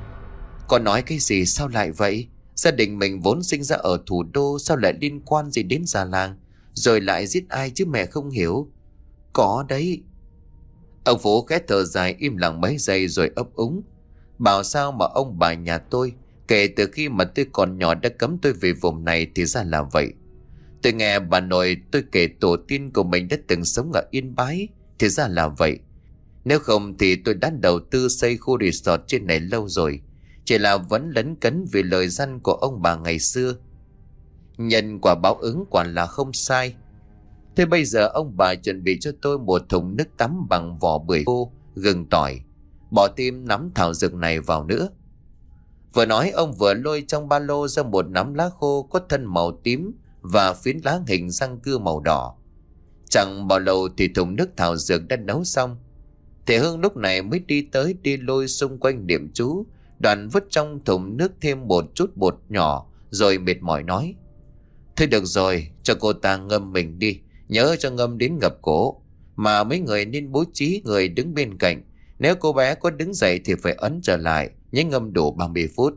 Con nói cái gì, sao lại vậy? Gia đình mình vốn sinh ra ở thủ đô, sao lại liên quan gì đến già làng, rồi lại giết ai chứ mẹ không hiểu. Có đấy. Ông Phú khẽ thở dài im lặng mấy giây rồi ấp úng: Bảo sao mà ông bà nhà tôi, kể từ khi mà tôi còn nhỏ đã cấm tôi về vùng này thì ra là vậy. Tôi nghe bà nội tôi kể tổ tiên của mình đã từng sống ở Yên Bái, thì ra là vậy. Nếu không thì tôi đã đầu tư xây khu resort trên này lâu rồi, chỉ là vẫn lấn cấn vì lời răn của ông bà ngày xưa. Nhân quả báo ứng quả là không sai. Thế bây giờ ông bà chuẩn bị cho tôi một thùng nước tắm bằng vỏ bưởi khô, gừng tỏi, bỏ thêm nắm thảo dược này vào nữa. Vừa nói ông vừa lôi trong ba lô ra một nắm lá khô có thân màu tím và phiến lá hình răng cưa màu đỏ. Chẳng bao lâu thì thùng nước thảo dược đã nấu xong. Thầy Hưng lúc này mới đi tới đi lôi xung quanh niệm chú, đoạn vứt trong thùng nước thêm một chút bột nhỏ rồi mệt mỏi nói: Thôi được rồi, cho cô ta ngâm mình đi, nhớ cho ngâm đến ngập cổ. Mà mấy người nên bố trí người đứng bên cạnh, nếu cô bé có đứng dậy thì phải ấn trở lại, nhớ ngâm đủ ba mươi phút.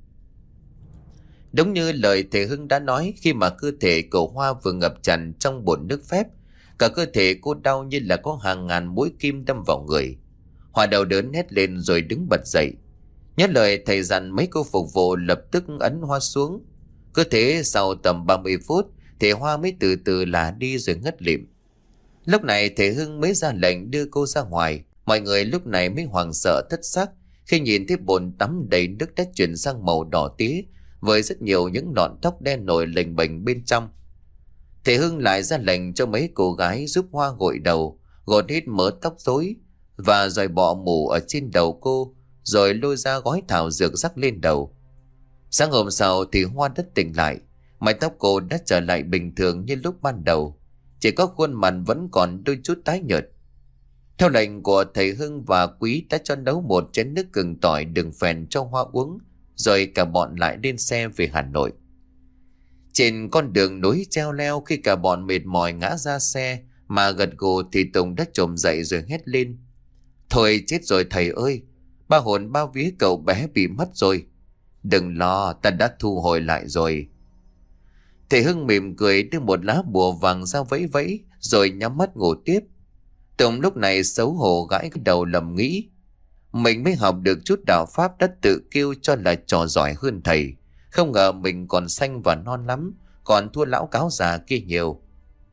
Đúng như lời thầy Hưng đã nói, khi mà cơ thể của Hoa vừa ngập tràn trong bồn nước phép, cả cơ thể cô đau như là có hàng ngàn mũi kim đâm vào người. Hoa đau đớn hét lên rồi đứng bật dậy. Nhớ lời thầy dặn, mấy cô phục vụ lập tức ấn Hoa xuống. Cứ thế sau tầm ba mươi phút thì Hoa mới từ từ là đi rồi ngất lịm. Lúc này thầy Hưng mới ra lệnh đưa cô ra ngoài. Mọi người lúc này mới hoảng sợ thất sắc khi nhìn thấy bồn tắm đầy nước đã chuyển sang màu đỏ tía, với rất nhiều những lọn tóc đen nổi lềnh bềnh bên trong. Thầy Hưng lại ra lệnh cho mấy cô gái giúp Hoa gội đầu, gột hết mớ tóc rối và rồi bỏ mủ ở trên đầu cô, rồi lôi ra gói thảo dược rắc lên đầu. Sáng hôm sau thì Hoa đã tỉnh lại, mái tóc cô đã trở lại bình thường như lúc ban đầu, chỉ có khuôn mặt vẫn còn đôi chút tái nhợt. Theo lệnh của thầy Hưng và Quý đã cho nấu một chén nước gừng tỏi đường phèn cho Hoa uống, rồi cả bọn lại lên xe về Hà Nội. Trên con đường núi treo leo, khi cả bọn mệt mỏi ngã ra xe mà gật gù thì Tùng đã trồm dậy rồi hét lên. Thôi chết rồi thầy ơi, ba hồn ba vía cậu bé bị mất rồi. Đừng lo, ta đã thu hồi lại rồi. Thầy Hưng mỉm cười đưa một lá bùa vàng ra vẫy vẫy rồi nhắm mắt ngủ tiếp. Tùng lúc này xấu hổ gãi cái đầu lầm nghĩ. Mình mới học được chút đạo pháp đã tự kêu cho là trò giỏi hơn thầy. Không ngờ mình còn xanh và non lắm, còn thua lão cáo già kia nhiều.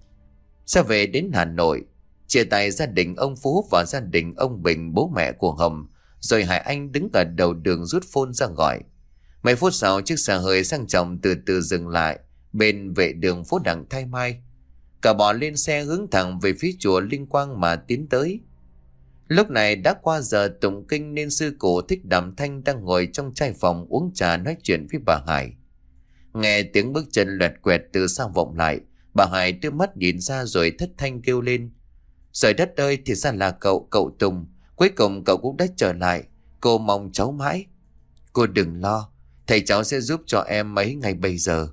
Ra về đến Hà Nội, chia tay gia đình ông Phú và gia đình ông Bình bố mẹ của Hồng, rồi Hải Anh đứng ở đầu đường rút phone ra gọi. Mấy phút sau chiếc xe hơi sang trọng từ từ dừng lại bên vệ đường phố Đặng Thái Mai. Cả bọn lên xe hướng thẳng về phía chùa Linh Quang mà tiến tới. Lúc này đã qua giờ tụng kinh nên sư cụ Thích Đàm Thanh đang ngồi trong trai phòng uống trà nói chuyện với bà Hải. Nghe tiếng bước chân loẹt quẹt từ xa vọng lại, bà Hải đưa mắt nhìn ra rồi thất thanh kêu lên. Trời đất ơi, thì ra là cậu, cậu Tùng. Cuối cùng cậu cũng đã trở lại. Cô mong cháu mãi. Cô đừng lo, thầy cháu sẽ giúp cho em mấy ngày bây giờ.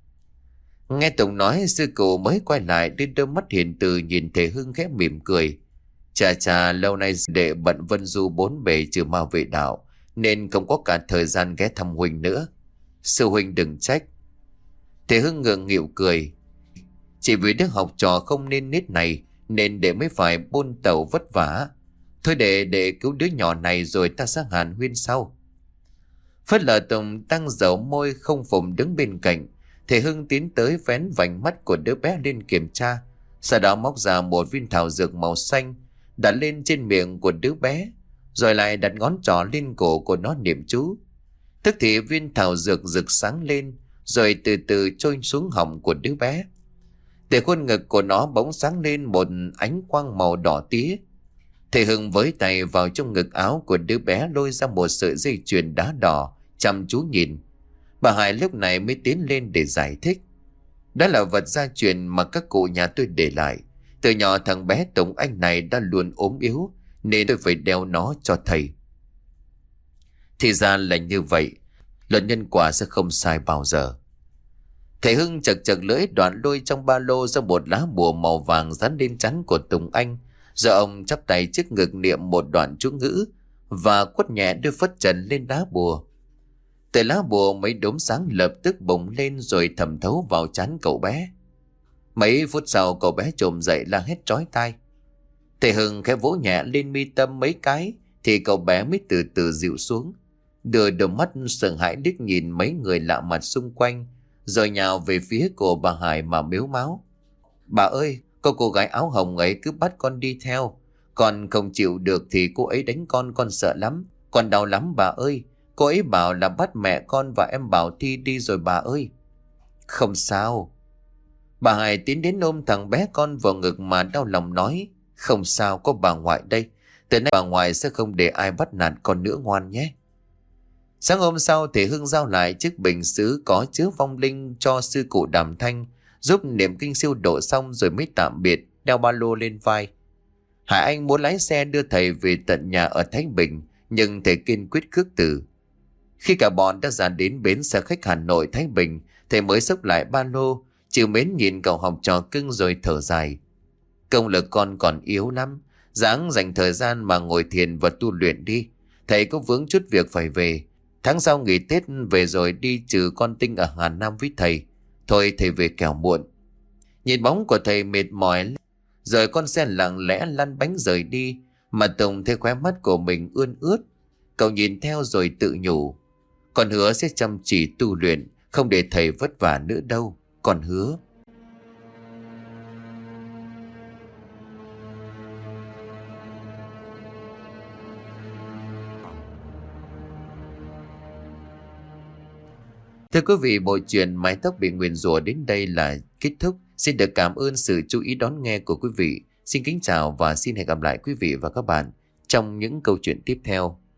Nghe Tùng nói, sư cụ mới quay lại đưa đôi mắt hiền từ nhìn thầy Hưng khẽ mỉm cười. Chà chà, lâu nay đệ bận vân du bốn bề trừ ma vệ đạo nên không có cả thời gian ghé thăm huynh nữa. Sư huynh đừng trách. Thầy Hưng ngượng nghịu cười. Chỉ vì đứa học trò không nên nết này nên đệ mới phải bôn tàu vất vả. Thôi để để cứu đứa nhỏ này rồi ta sang hàn huyên sau. Phất lờ Tùng tăng dầu môi không phụng đứng bên cạnh. Thầy Hưng tiến tới vén vành mắt của đứa bé lên kiểm tra. Sau đó móc ra một viên thảo dược màu xanh đặt lên trên miệng của đứa bé, rồi lại đặt ngón trỏ lên cổ của nó niệm chú. Tức thì viên thảo dược rực sáng lên, rồi từ từ trôi xuống họng của đứa bé. Từ khuôn ngực của nó bỗng sáng lên một ánh quang màu đỏ tía. Thầy Hưng với tay vào trong ngực áo của đứa bé lôi ra một sợi dây chuyền đá đỏ, chăm chú nhìn. Bà Hải lúc này mới tiến lên để giải thích. Đó là vật gia truyền mà các cụ nhà tôi để lại. Từ nhỏ thằng bé Tùng Anh này đã luôn ốm yếu nên tôi phải đeo nó cho thầy. Thì ra là như vậy, luật nhân quả sẽ không sai bao giờ. Thầy Hưng chật chật lưỡi đoạn lôi trong ba lô ra một lá bùa màu vàng dán lên trán của Tùng Anh. Rồi ông chắp tay trước ngực niệm một đoạn chú ngữ và quất nhẹ đưa phất trần lên lá bùa. Từ lá bùa mấy đốm sáng lập tức bùng lên rồi thẩm thấu vào trán cậu bé. Mấy phút sau cậu bé trồm dậy la hét chói tai. Thầy Hưng khẽ vỗ nhẹ lên mi tâm mấy cái thì cậu bé mới từ từ dịu xuống, đưa đôi mắt sợ hãi liếc nhìn mấy người lạ mặt xung quanh, rồi nhào về phía của bà Hải mà mếu máo. Bà ơi, có cô gái áo hồng ấy cứ bắt con đi theo. Con không chịu được thì cô ấy đánh con, con sợ lắm. Con đau lắm bà ơi. Cô ấy bảo là bắt mẹ con và em Bảo Thi đi rồi bà ơi. Không sao. Bà Hải tiến đến ôm thằng bé con vào ngực mà đau lòng nói. Không sao, có bà ngoại đây. Từ nay bà ngoại sẽ không để ai bắt nạt con nữa, ngoan nhé. Sáng hôm sau thầy Hưng giao lại chiếc bình sứ có chứa vong linh cho sư cụ Đàm Thanh, giúp niệm kinh siêu độ xong rồi mới tạm biệt, đeo ba lô lên vai. Hải Anh muốn lái xe đưa thầy về tận nhà ở Thái Bình, nhưng thầy kiên quyết khước từ. Khi cả bọn đã ra đến bến xe khách Hà Nội Thái Bình, thầy mới xốc lại ba lô, chịu mến nhìn cậu học trò cưng rồi thở dài. Công lực con còn yếu lắm, ráng dành thời gian mà ngồi thiền và tu luyện đi. Thầy có vướng chút việc phải về. Tháng sau nghỉ Tết về rồi đi trừ con Tinh ở Hà Nam với thầy. Thôi thầy về kẻo muộn. Nhìn bóng của thầy mệt mỏi, rồi con xe lặng lẽ lăn bánh rời đi, mà Tùng thấy khóe mắt của mình ươn ướt. Cậu nhìn theo rồi tự nhủ. Con hứa sẽ chăm chỉ tu luyện, không để thầy vất vả nữa đâu. Con hứa. Thưa quý vị, bộ truyện Mái Tóc Bị Nguyền Rủa đến đây là kết thúc. Xin được cảm ơn sự chú ý đón nghe của quý vị. Xin kính chào và xin hẹn gặp lại quý vị và các bạn trong những câu chuyện tiếp theo.